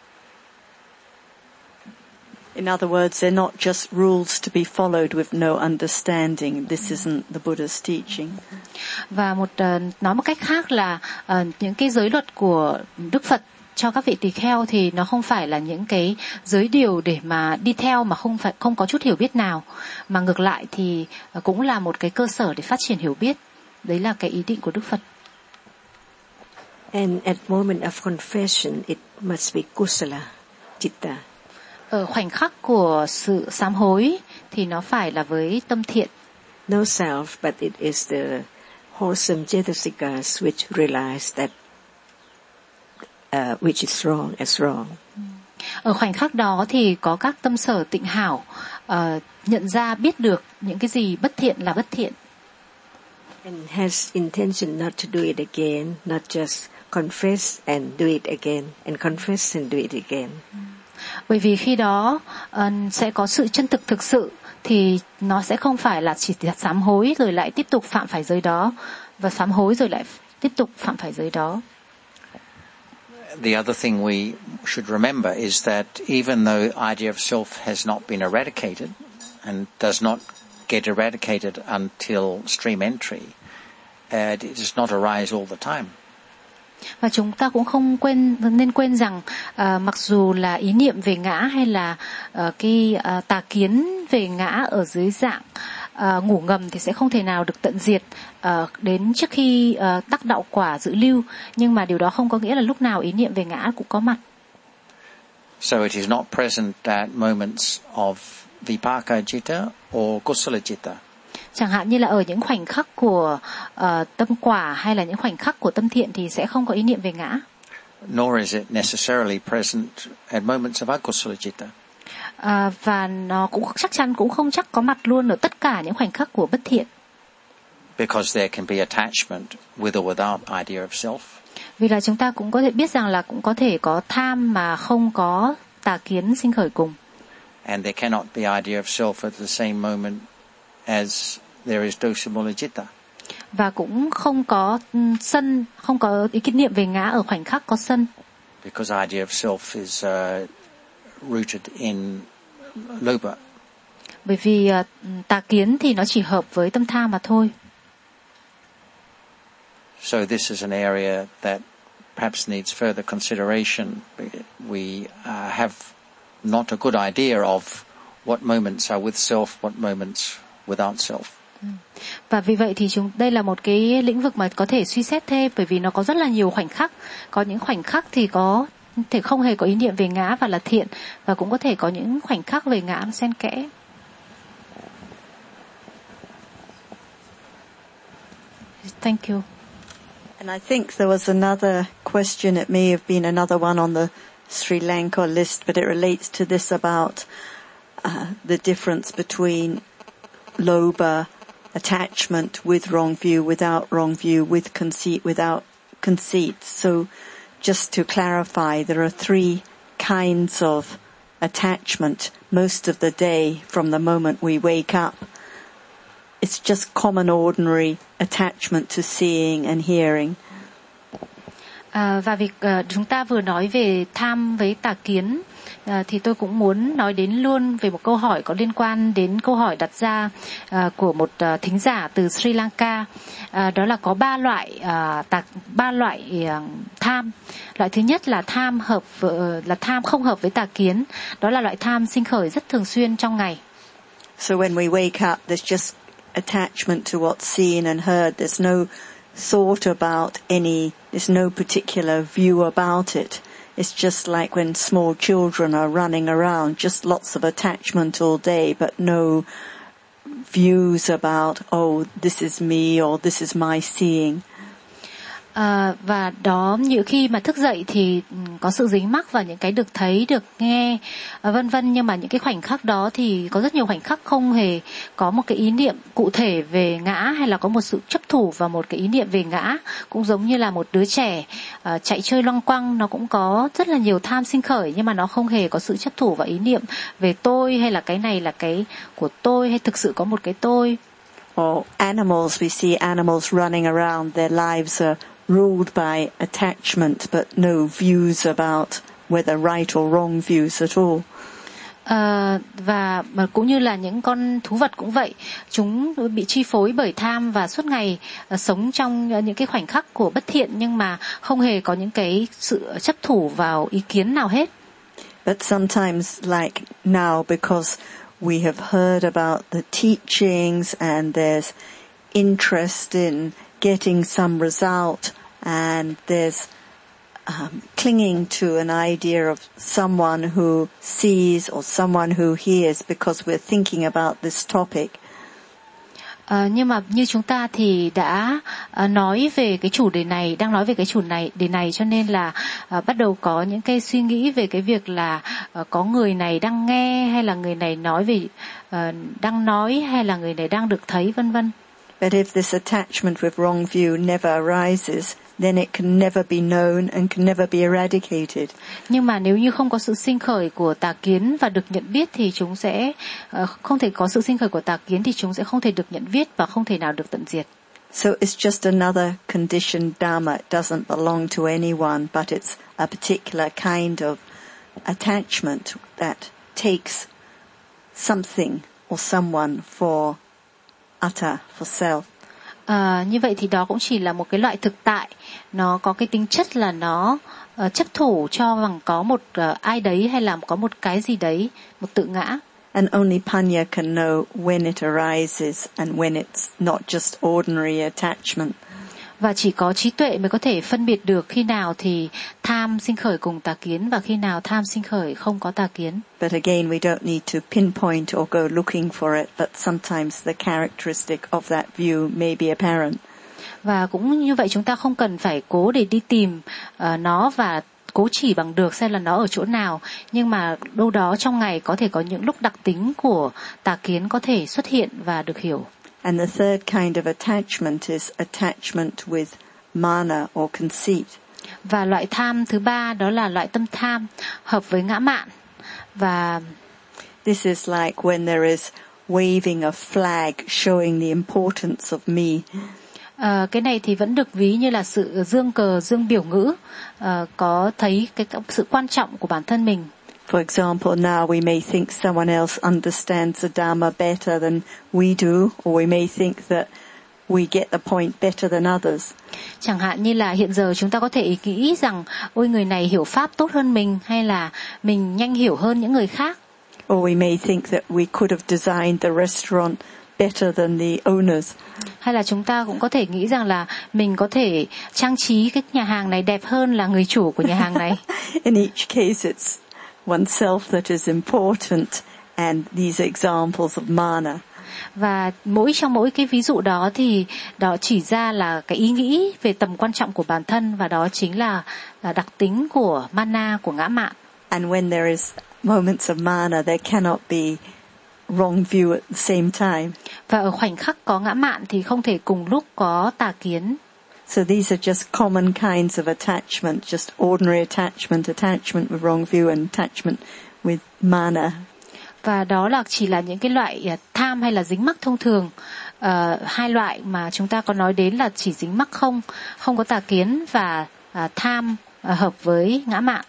In other words, they're not just rules to be followed with no understanding. This isn't the Buddha's teaching. Và nói một cách khác là những cái giới luật của Đức Phật cho các vị tỳ kheo thì nó không phải là những cái giới điều để mà đi theo mà không có chút hiểu biết nào, mà ngược lại thì cũng là một cái cơ sở để phát triển hiểu biết. Đấy là cái ý định của Đức Phật. And at moment of confession, it must be kusala citta. Ở khoảnh khắc của sự sám hối thì nó phải là với tâm thiện. No self, but it is the wholesome cetasikas which realize that which is wrong as wrong. Ở khoảnh khắc đó thì có các tâm sở tịnh hảo nhận ra biết được những cái gì bất thiện là bất thiện. And has intention not to do it again, not just confess and do it again, and confess and do it again. Bởi vì khi đó sẽ có sự chân thực sự thì nó sẽ không phải là chỉ sám hối rồi lại tiếp tục phạm phải giới đó, và sám hối rồi lại tiếp tục phạm phải giới đó. The other thing we should remember is that even though idea of self has not been eradicated and does not get eradicated until stream entry, it does not arise all the time. Và chúng ta cũng không nên quên rằng mặc dù là ý niệm về ngã hay là cái tà kiến về ngã ở dưới dạng ngủ ngầm thì sẽ không thể nào được tận diệt đến trước khi đắc đạo quả dự lưu, nhưng mà điều đó không có nghĩa là lúc nào ý niệm về ngã cũng có mặt. So it is not present at moments of vipaka citta or kusala citta. Chẳng hạn như là ở những khoảnh khắc của tâm quả hay là những khoảnh khắc của tâm thiện thì sẽ không có ý niệm về ngã. Nor is it necessarily present at moments of akusala citta. Và nó cũng chắc chắn cũng không chắc có mặt luôn ở tất cả những khoảnh khắc của bất thiện. Because there can be attachment with or without idea of self. Vì là chúng ta cũng có thể biết rằng là cũng có thể có tham mà không có tà kiến sinh khởi cùng. And there cannot be idea of self at the same moment as there is dosa mula citta. Và cũng không có sân, không có ý kiến niệm về ngã ở khoảnh khắc có sân. Because idea of self is rooted in lobha. Bởi vì tà kiến thì nó chỉ hợp với tâm tham mà thôi. So this is an area that perhaps needs further consideration. We have not a good idea of what moments are with self, what moments without self. Và vì vậy thì đây là một cái lĩnh vực mà có thể suy xét thêm, bởi vì nó có rất là nhiều khoảnh khắc. Có những khoảnh khắc thì có thể không hề có ý niệm về ngã và là thiện, và cũng có thể có những khoảnh khắc về ngã nó xen kẽ. Thank you. And I think there was another question. It may have been another one on the Sri Lanka list, but it relates to this about the difference between lobha, attachment with wrong view, without wrong view, with conceit, without conceit. So just to clarify, there are three kinds of attachment most of the day from the moment we wake up. It's just common ordinary attachment to seeing and hearing. Và việc chúng ta vừa nói về tham với tà kiến, thì tôi cũng muốn nói đến luôn về một câu hỏi có liên quan đến câu hỏi đặt ra của một thính giả từ Sri Lanka. Đó là có ba loại tham. Loại thứ nhất là tham không hợp với tà kiến. Đó là loại tham sinh khởi rất thường xuyên trong ngày. So when we wake up, there's just attachment to what's seen and heard. There's no thought about there's no particular view about it. It's just like when small children are running around, just lots of attachment all day, but no views about, oh, this is me or this is my seeing. Và đó, nhiều khi mà thức dậy thì có sự dính mắc vào những cái được thấy, được nghe, vân vân, nhưng mà những cái khoảnh khắc đó thì có rất nhiều khoảnh khắc không hề có một cái ý niệm cụ thể về ngã, hay là có một sự chấp thủ vào một cái ý niệm về ngã. Cũng giống như là một đứa trẻ chạy chơi loăng quăng, nó cũng có rất là nhiều tham sinh khởi, nhưng mà nó không hề có sự chấp thủ vào ý niệm về tôi, hay là cái này là cái của tôi, hay thực sự có một cái tôi. Or animals, we see animals running around, their lives are ruled by attachment, but no views about whether right or wrong views at all. Và cũng như là những con thú vật cũng vậy, chúng bị chi phối bởi tham và suốt ngày sống trong những cái khoảnh khắc của bất thiện, nhưng mà không hề có những cái sự chấp thủ vào ý kiến nào hết. But sometimes, like now, because we have heard about the teachings and there's interest in getting some result, and there's clinging to an idea of someone who sees or someone who hears because we're thinking about this topic. Nhưng mà như chúng ta thì đã nói về cái chủ đề này, đang nói về cái đề này, cho nên là bắt đầu có những cái suy nghĩ về cái việc là có người này đang nghe, hay là người này nói về đang nói, hay là người này đang được thấy, vân vân. But if this attachment with wrong view never arises, then it can never be known and can never be eradicated. Nhưng mà nếu như không có sự sinh khởi của tà kiến và được nhận biết thì chúng sẽ không thể có sự sinh khởi của tà kiến thì chúng sẽ không thể được nhận biết và không thể nào được tận diệt. So it's just another conditioned dharma. It doesn't belong to anyone, but it's a particular kind of attachment that takes something or someone for utter, for self. Như vậy thì đó cũng chỉ là một cái loại thực tại, nó có cái tính chất là nó chấp thủ cho rằng có một ai đấy, hay là có một cái gì đấy, một tự ngã. And only Panya can know when it arises and when it's not just ordinary attachment. Và chỉ có trí tuệ mới có thể phân biệt được khi nào thì tham sinh khởi cùng tà kiến và khi nào tham sinh khởi không có tà kiến. But again, we don't need to pinpoint or go looking for it, but sometimes the characteristic of that view may be apparent. Và cũng như vậy, chúng ta không cần phải cố để đi tìm nó và cố chỉ bằng được xem là nó ở chỗ nào, nhưng mà đâu đó trong ngày có thể có những lúc đặc tính của tà kiến có thể xuất hiện và được hiểu. And the third kind of attachment is attachment with mana or conceit. Và loại tham thứ ba đó là loại tâm tham hợp với ngã mạn. Và this is like when there is waving a flag showing the importance of me. Cái này thì vẫn được ví như là sự dương cờ, dương biểu ngữ, có thấy cái sự quan trọng của bản thân mình. For example, now we may think someone else understands the Dharma better than we do, or we may think that we get the point better than others. Chẳng hạn như là hiện giờ chúng ta có thể nghĩ rằng ôi người này hiểu pháp tốt hơn mình, hay là mình nhanh hiểu hơn những người khác. Or we may think that we could have designed the restaurant better than the owners. Hay là chúng ta cũng có thể nghĩ rằng là mình có thể trang trí cái nhà hàng này đẹp hơn là người chủ của nhà hàng này. In each case it's oneself that is important, and these examples of mana. Và trong mỗi cái ví dụ đó thì đó chỉ ra là cái ý nghĩ về tầm quan trọng của bản thân, và đó chính là đặc tính của mana, của ngã mạn. And when there is moments of mana, there cannot be wrong view at the same time. Và ở khoảnh khắc có ngã mạn thì không thể cùng lúc có tà kiến. So these are just common kinds of attachment, just ordinary attachment with wrong view, and attachment with mana. Và đó là chỉ là những cái loại tham hay là dính mắc thông thường. Hai loại mà chúng ta có nói đến là chỉ dính mắc không có tà kiến, và tham hợp với ngã mạn.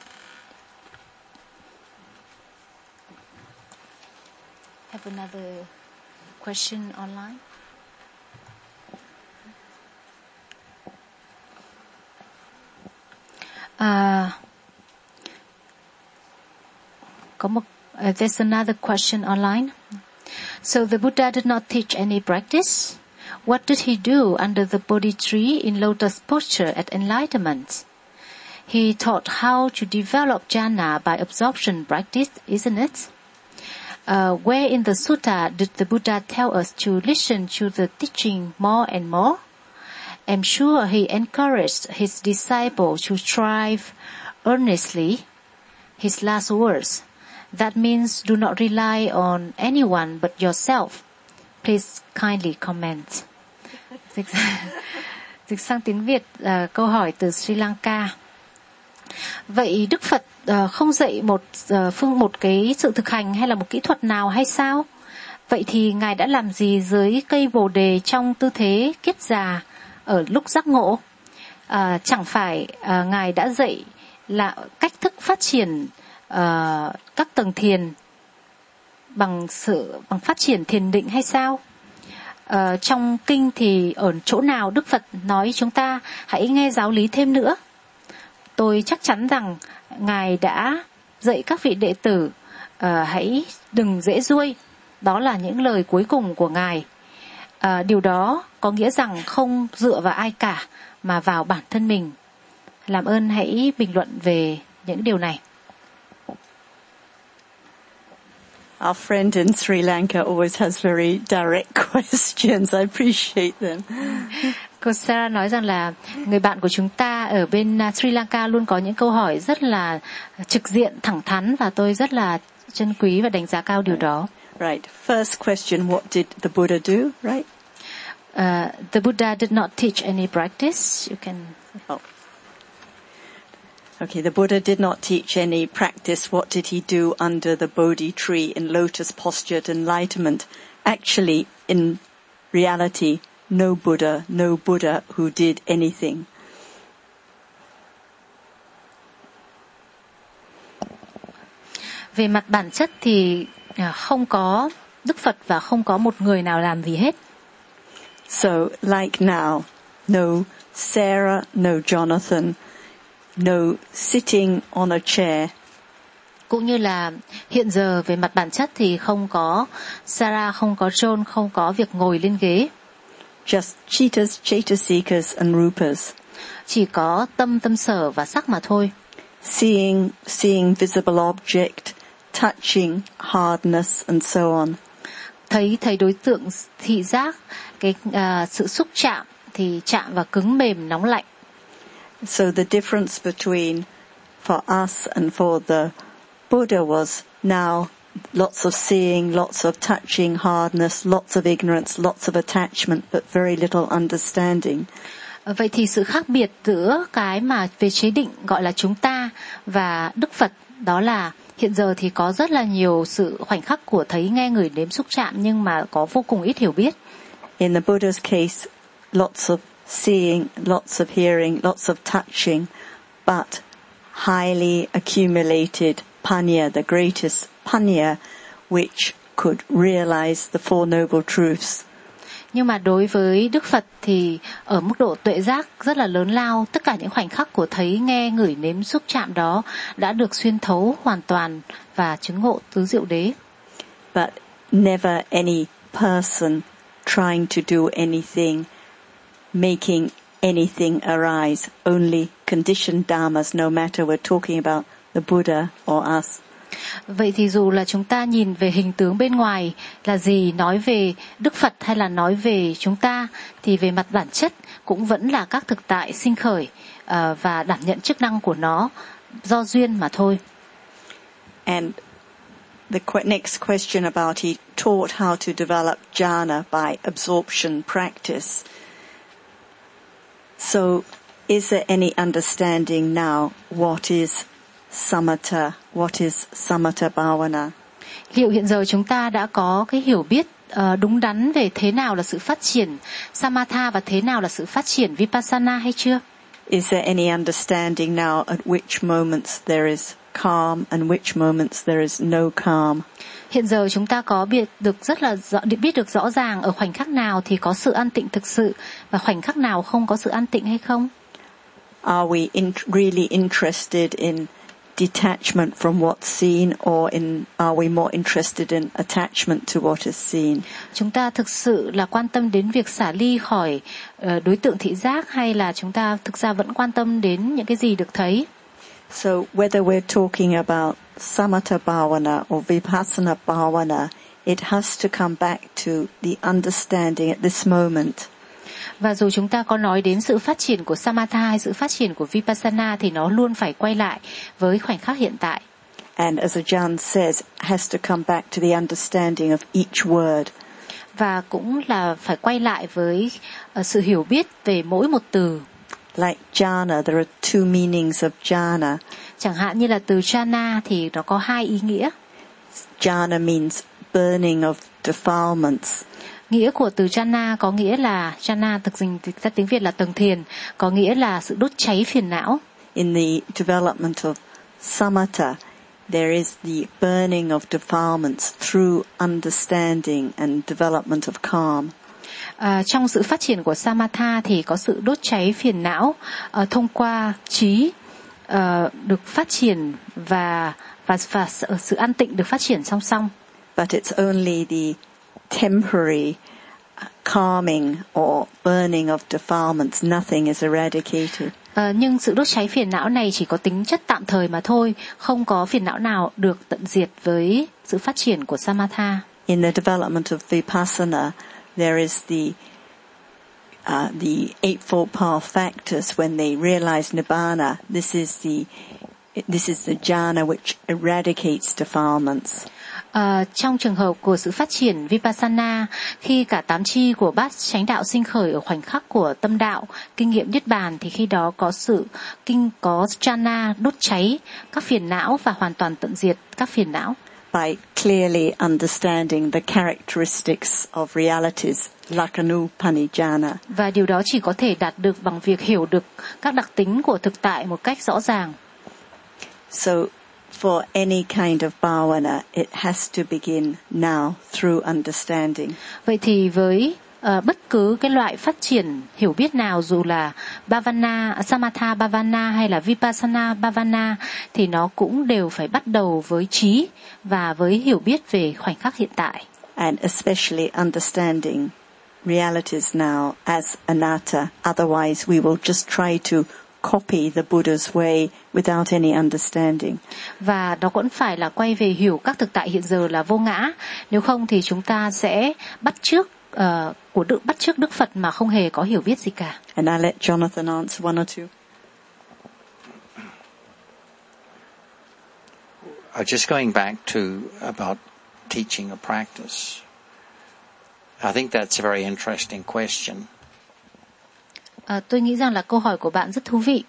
Have another question online? There's another question online. So the Buddha did not teach any practice. What did he do under the Bodhi tree in lotus posture at enlightenment? He taught how to develop jhana by absorption practice, isn't it? Where in the sutta did the Buddha tell us to listen to the teaching more and more? am sure he encouraged his disciples to strive earnestly. His last words, that means do not rely on anyone but yourself. Please kindly comment. Dịch sang tiếng Việt, câu hỏi từ Sri Lanka. Vậy Đức Phật không dạy một cái sự thực hành hay là một kỹ thuật nào hay sao? Vậy thì Ngài đã làm gì dưới cây Bồ đề trong tư thế kiết già ở lúc giác ngộ? Chẳng phải Ngài đã dạy là cách thức phát triển các tầng thiền bằng phát triển thiền định hay sao? Trong kinh thì ở chỗ nào Đức Phật nói chúng ta hãy nghe giáo lý thêm nữa? Tôi chắc chắn rằng Ngài đã dạy các vị đệ tử hãy đừng dễ ruôi. Đó là những lời cuối cùng của Ngài. Điều đó có nghĩa rằng không dựa vào ai cả mà vào bản thân mình. Làm ơn hãy bình luận về những điều này. Our friend in Sri Lanka always has very direct questions. I appreciate them. Cô Sarah nói rằng là người bạn của chúng ta ở bên Sri Lanka luôn có những câu hỏi rất là trực diện, thẳng thắn và tôi rất là trân quý và đánh giá cao điều đó. Right. First question, what did the Buddha do, right? The Buddha did not teach any practice. You can... Okay, the Buddha did not teach any practice. What did he do under the Bodhi tree in lotus postured enlightenment? Actually, in reality, no Buddha who did anything. Về mặt bản chất thì không có Đức Phật và không có một người nào làm gì hết. So, like now, no Sarah, no Jonathan, no sitting on a chair. Cũng như là hiện giờ về mặt bản chất thì không có Sarah, không có John, không có việc ngồi lên ghế. Just Chittas, Chaitasikas and Rupas. Chỉ có tâm sở và sắc mà thôi. Seeing visible object, touching, hardness and so on. Thấy đối tượng thị giác, cái sự xúc chạm thì chạm và cứng mềm nóng lạnh. So the difference between for us and for the Buddha was now lots of seeing, lots of touching, hardness, lots of ignorance, lots of attachment, but very little understanding. Vậy thì sự khác biệt giữa cái mà về chế định gọi là chúng ta và Đức Phật đó là hiện giờ thì có rất là nhiều sự khoảnh khắc của thấy, nghe, ngửi, nếm, xúc chạm nhưng mà có vô cùng ít hiểu biết. In the Buddha's case, lots of seeing, lots of hearing, lots of touching, but highly accumulated panya, the greatest panya, which could realize the Four Noble Truths. Nhưng mà đối với Đức Phật thì ở mức độ tuệ giác rất là lớn lao, tất cả những khoảnh khắc của thấy, nghe, ngửi, nếm, xúc chạm đó đã được xuyên thấu hoàn toàn và chứng ngộ tứ diệu đế. But never any person trying to do anything, making anything arise, only conditioned dharmas, no matter we're talking about the Buddha or us. Vậy thì dù là chúng ta nhìn về hình tướng bên ngoài là gì, nói về Đức Phật hay là nói về chúng ta, thì về mặt bản chất cũng vẫn là các thực tại sinh khởi và đảm nhận chức năng của nó do duyên mà thôi. And the next question about he taught how to develop jhana by absorption practice. So, is there any understanding now what is samatha, what is samatha bhavana? Liệu hiện giờ chúng ta đã có cái hiểu biết đúng đắn về thế nào là sự phát triển samatha và thế nào là sự phát triển vipassana hay chưa? Is there any understanding now at which moments there is calm and which moments there is no calm? Hiện giờ chúng ta có biết được rõ ràng ở khoảnh khắc nào thì có sự an tịnh thực sự và khoảnh khắc nào không có sự an tịnh hay không? Are we really interested in detachment from what's seen, or are we more interested in attachment to what is seen? Chúng ta thực sự là quan tâm đến việc xả ly khỏi đối tượng thị giác hay là chúng ta thực ra vẫn quan tâm đến những cái gì được thấy? So whether we're talking about samatha bhavana or vipassana bhavana, it has to come back to the understanding at this moment. Và dù chúng ta có nói đến sự phát triển của Samatha hay sự phát triển của Vipassana thì nó luôn phải quay lại với khoảnh khắc hiện tại. And as Ajahn says, has to come back to the understanding of each word. Và cũng là phải quay lại với sự hiểu biết về mỗi một từ. Like jhana, there are two meanings of jhana. Chẳng hạn như là từ jhana thì nó có hai ý nghĩa. Jhana means burning of defilements. Nghĩa của từ jhana có nghĩa là jhana thực ra tiếng Việt là tầng thiền, có nghĩa là sự đốt cháy phiền não. In the development of samatha, there is the burning of defilements through understanding and development of calm. Trong sự phát triển của Samatha thì có sự đốt cháy phiền não thông qua trí được phát triển và sự an tịnh được phát triển song song. But it's only the temporary calming or burning of defilements. Nothing is eradicated. Nhưng sự đốt cháy phiền não này chỉ có tính chất tạm thời mà thôi, không có phiền não nào được tận diệt với sự phát triển của Samatha. In the development of Vipassana, there is the eightfold path factors. When they realize Nibbana, this is the jhana which eradicates defilements. Trong trường hợp của sự phát triển Vipassana, khi cả 8 chi của bát chánh đạo sinh khởi ở khoảnh khắc của tâm đạo, kinh nghiệm niết bàn, thì khi đó có có jhana đốt cháy các phiền não và hoàn toàn tận diệt các phiền não. By clearly understanding the characteristics of realities, Lakanupanijana. Và điều đó chỉ có thể đạt được bằng việc hiểu được các đặc tính của thực tại một cách rõ ràng. So, for any kind of bhavana, it has to begin now through understanding. Vậy thì với bất cứ cái loại phát triển hiểu biết nào, dù là bhavana, samatha bhavana hay là vipassana bhavana, thì nó cũng đều phải bắt đầu với trí và với hiểu biết về khoảnh khắc hiện tại. And especially understanding realities now as anatta. Otherwise we will just try to copy the Buddha's way without any understanding. Và nó cũng phải là quay về hiểu các thực tại hiện giờ là vô ngã. Nếu không thì chúng ta sẽ bắt chước Đức Phật mà không hề có hiểu biết gì cả. And I'll let Jonathan answer one or two. Just going back to about teaching a practice. I think that's a very interesting question. Tôi nghĩ rằng là câu hỏi của bạn rất thú vị.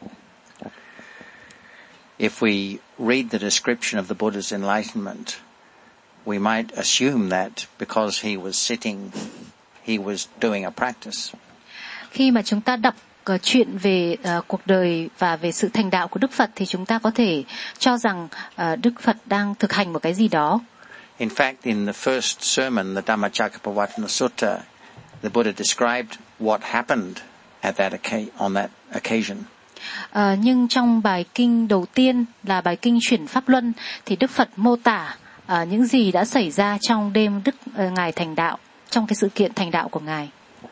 If we read the description of the Buddha's enlightenment, we might assume that because he was sitting, he was doing a practice. Khi mà chúng ta đọc chuyện về cuộc đời và về sự thành đạo của Đức Phật thì chúng ta có thể cho rằng Đức Phật đang thực hành một cái gì đó. In fact, in the first sermon, the Dhammacakkappavattana Sutta, the Buddha described what happened on that occasion. Nhưng trong bài kinh đầu tiên là bài kinh Chuyển Pháp Luân thì Đức Phật mô tả những gì đã xảy ra trong đêm Ngài thành đạo, trong cái sự kiện thành đạo của Ngài.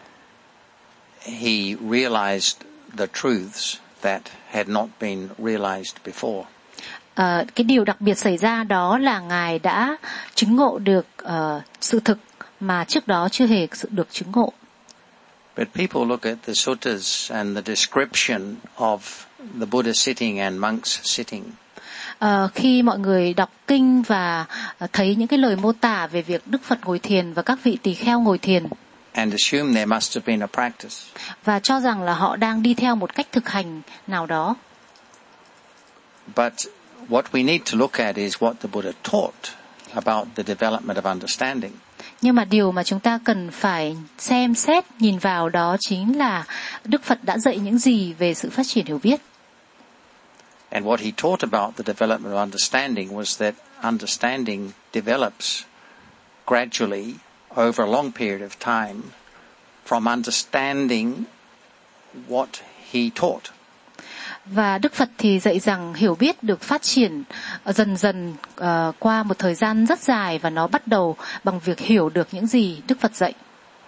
He realized the truths that had not been realized before. Cái điều đặc biệt xảy ra đó là Ngài đã chứng ngộ được sự thực mà trước đó chưa hề được chứng ngộ. But people look at the suttas and the description of the Buddha sitting and monks sitting. Khi mọi người đọc kinh và thấy những cái lời mô tả về việc Đức Phật ngồi thiền và các vị tỳ kheo ngồi thiền, and assume there must have been a practice. Và cho rằng là họ đang đi theo một cách thực hành nào đó. But what we need to look at is what the Buddha taught about the development of understanding. Nhưng mà điều mà chúng ta cần phải xem xét, nhìn vào đó chính là Đức Phật đã dạy những gì về sự phát triển hiểu biết. And what he taught about the development of understanding was that understanding develops gradually over a long period of time from understanding what he taught. Và Đức Phật thì dạy rằng hiểu biết được phát triển dần dần qua một thời gian rất dài, và nó bắt đầu bằng việc hiểu được những gì Đức Phật dạy.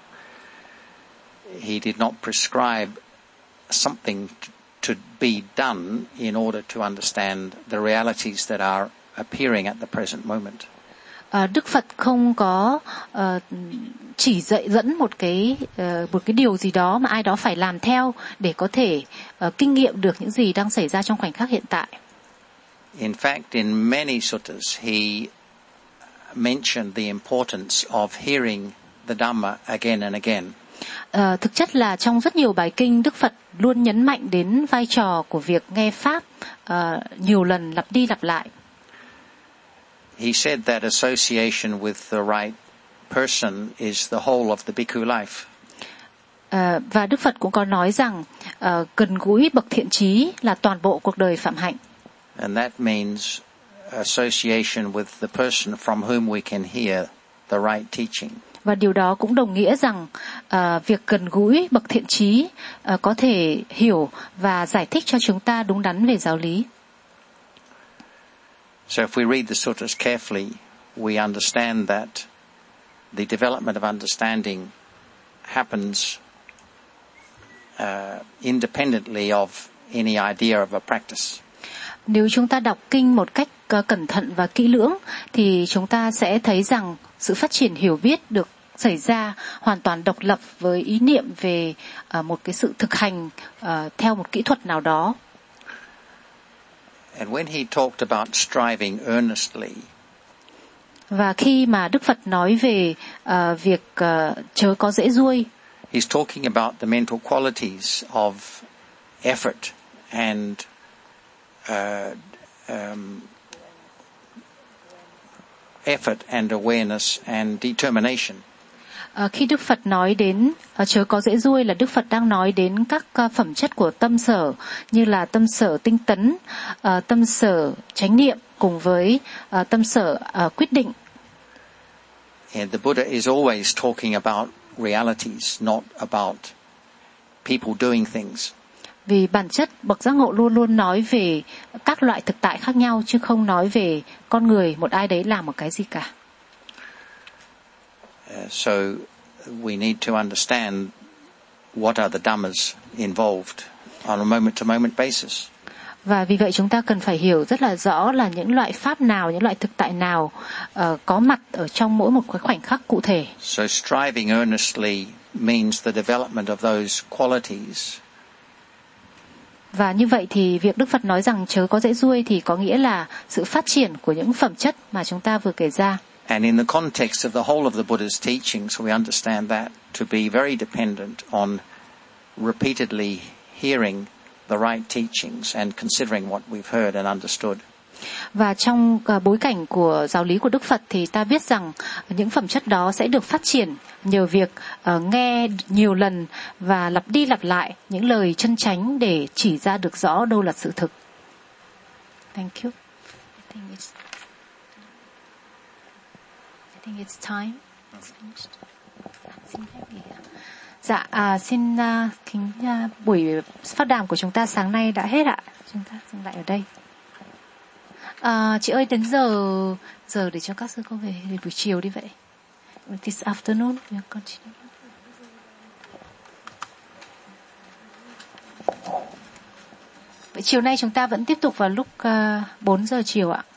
He did not prescribe something to be done in order to understand the realities that are appearing at the present moment. Đức Phật không có chỉ dẫn một cái điều gì đó mà ai đó phải làm theo để có thể kinh nghiệm được những gì đang xảy ra trong khoảnh khắc hiện tại. In fact, in many suttas, he mentioned the importance of hearing the Dhamma again and again. Thực chất là trong rất nhiều bài kinh, Đức Phật luôn nhấn mạnh đến vai trò của việc nghe pháp nhiều lần lặp đi lặp lại. He said that association with the right person is the whole of the bhikkhu life. Và Đức Phật cũng có nói rằng gần gũi bậc thiện trí là toàn bộ cuộc đời phạm hạnh. And that means association with the person from whom we can hear the right teaching. Và điều đó cũng đồng nghĩa rằng việc gần gũi bậc thiện trí có thể hiểu và giải thích cho chúng ta đúng đắn về giáo lý. So if we read the suttas carefully, we understand that the development of understanding happens independently of any idea of a practice. Nếu chúng ta đọc kinh một cách cẩn thận và kỹ lưỡng thì chúng ta sẽ thấy rằng sự phát triển hiểu biết được xảy ra hoàn toàn độc lập với ý niệm về một cái sự thực hành theo một kỹ thuật nào đó. And when he talked about striving earnestly, và khi mà Đức Phật nói về việc chớ có dễ ruôi, he's talking about the mental qualities of effort and effort and awareness and determination. Khi Đức Phật nói đến chớ có dễ ruôi là Đức Phật đang nói đến các phẩm chất của tâm sở như là tâm sở tinh tấn, tâm sở chánh niệm cùng với tâm sở quyết định. And the Buddha is always talking about realities, not about people doing things. Vì bản chất bậc giác ngộ luôn luôn nói về các loại thực tại khác nhau chứ không nói về con người một ai đấy làm một cái gì cả. So we need to understand what are the dhammas involved on a moment-to-moment basis. Và vì vậy chúng ta cần phải hiểu rất là rõ là những loại pháp nào, những loại thực tại nào có mặt ở trong mỗi một cái khoảnh khắc cụ thể. So striving earnestly means the development of those qualities. Và như vậy thì việc Đức Phật nói rằng chớ có dễ ruôi thì có nghĩa là sự phát triển của những phẩm chất mà chúng ta vừa kể ra. And in the context of the whole of the Buddha's teachings, we understand that to be very dependent on repeatedly hearing the right teachings and considering what we've heard and understood. Và trong bối cảnh của giáo lý của Đức Phật thì ta biết rằng những phẩm chất đó sẽ được phát triển nhờ việc nghe nhiều lần và lặp đi lặp lại những lời chân chánh để chỉ ra được rõ đâu là sự thực. Thank you. I think it's time. It's finished. Xin phép nghỉ. Dạ, xin kính buổi phát đàm của chúng ta sáng nay đã hết ạ. Chúng ta dừng lại ở đây. Chị ơi, đến giờ để cho các sư cô về buổi chiều đi vậy. This afternoon we continue. Vậy chiều nay chúng ta vẫn tiếp tục vào lúc 4 giờ chiều ạ.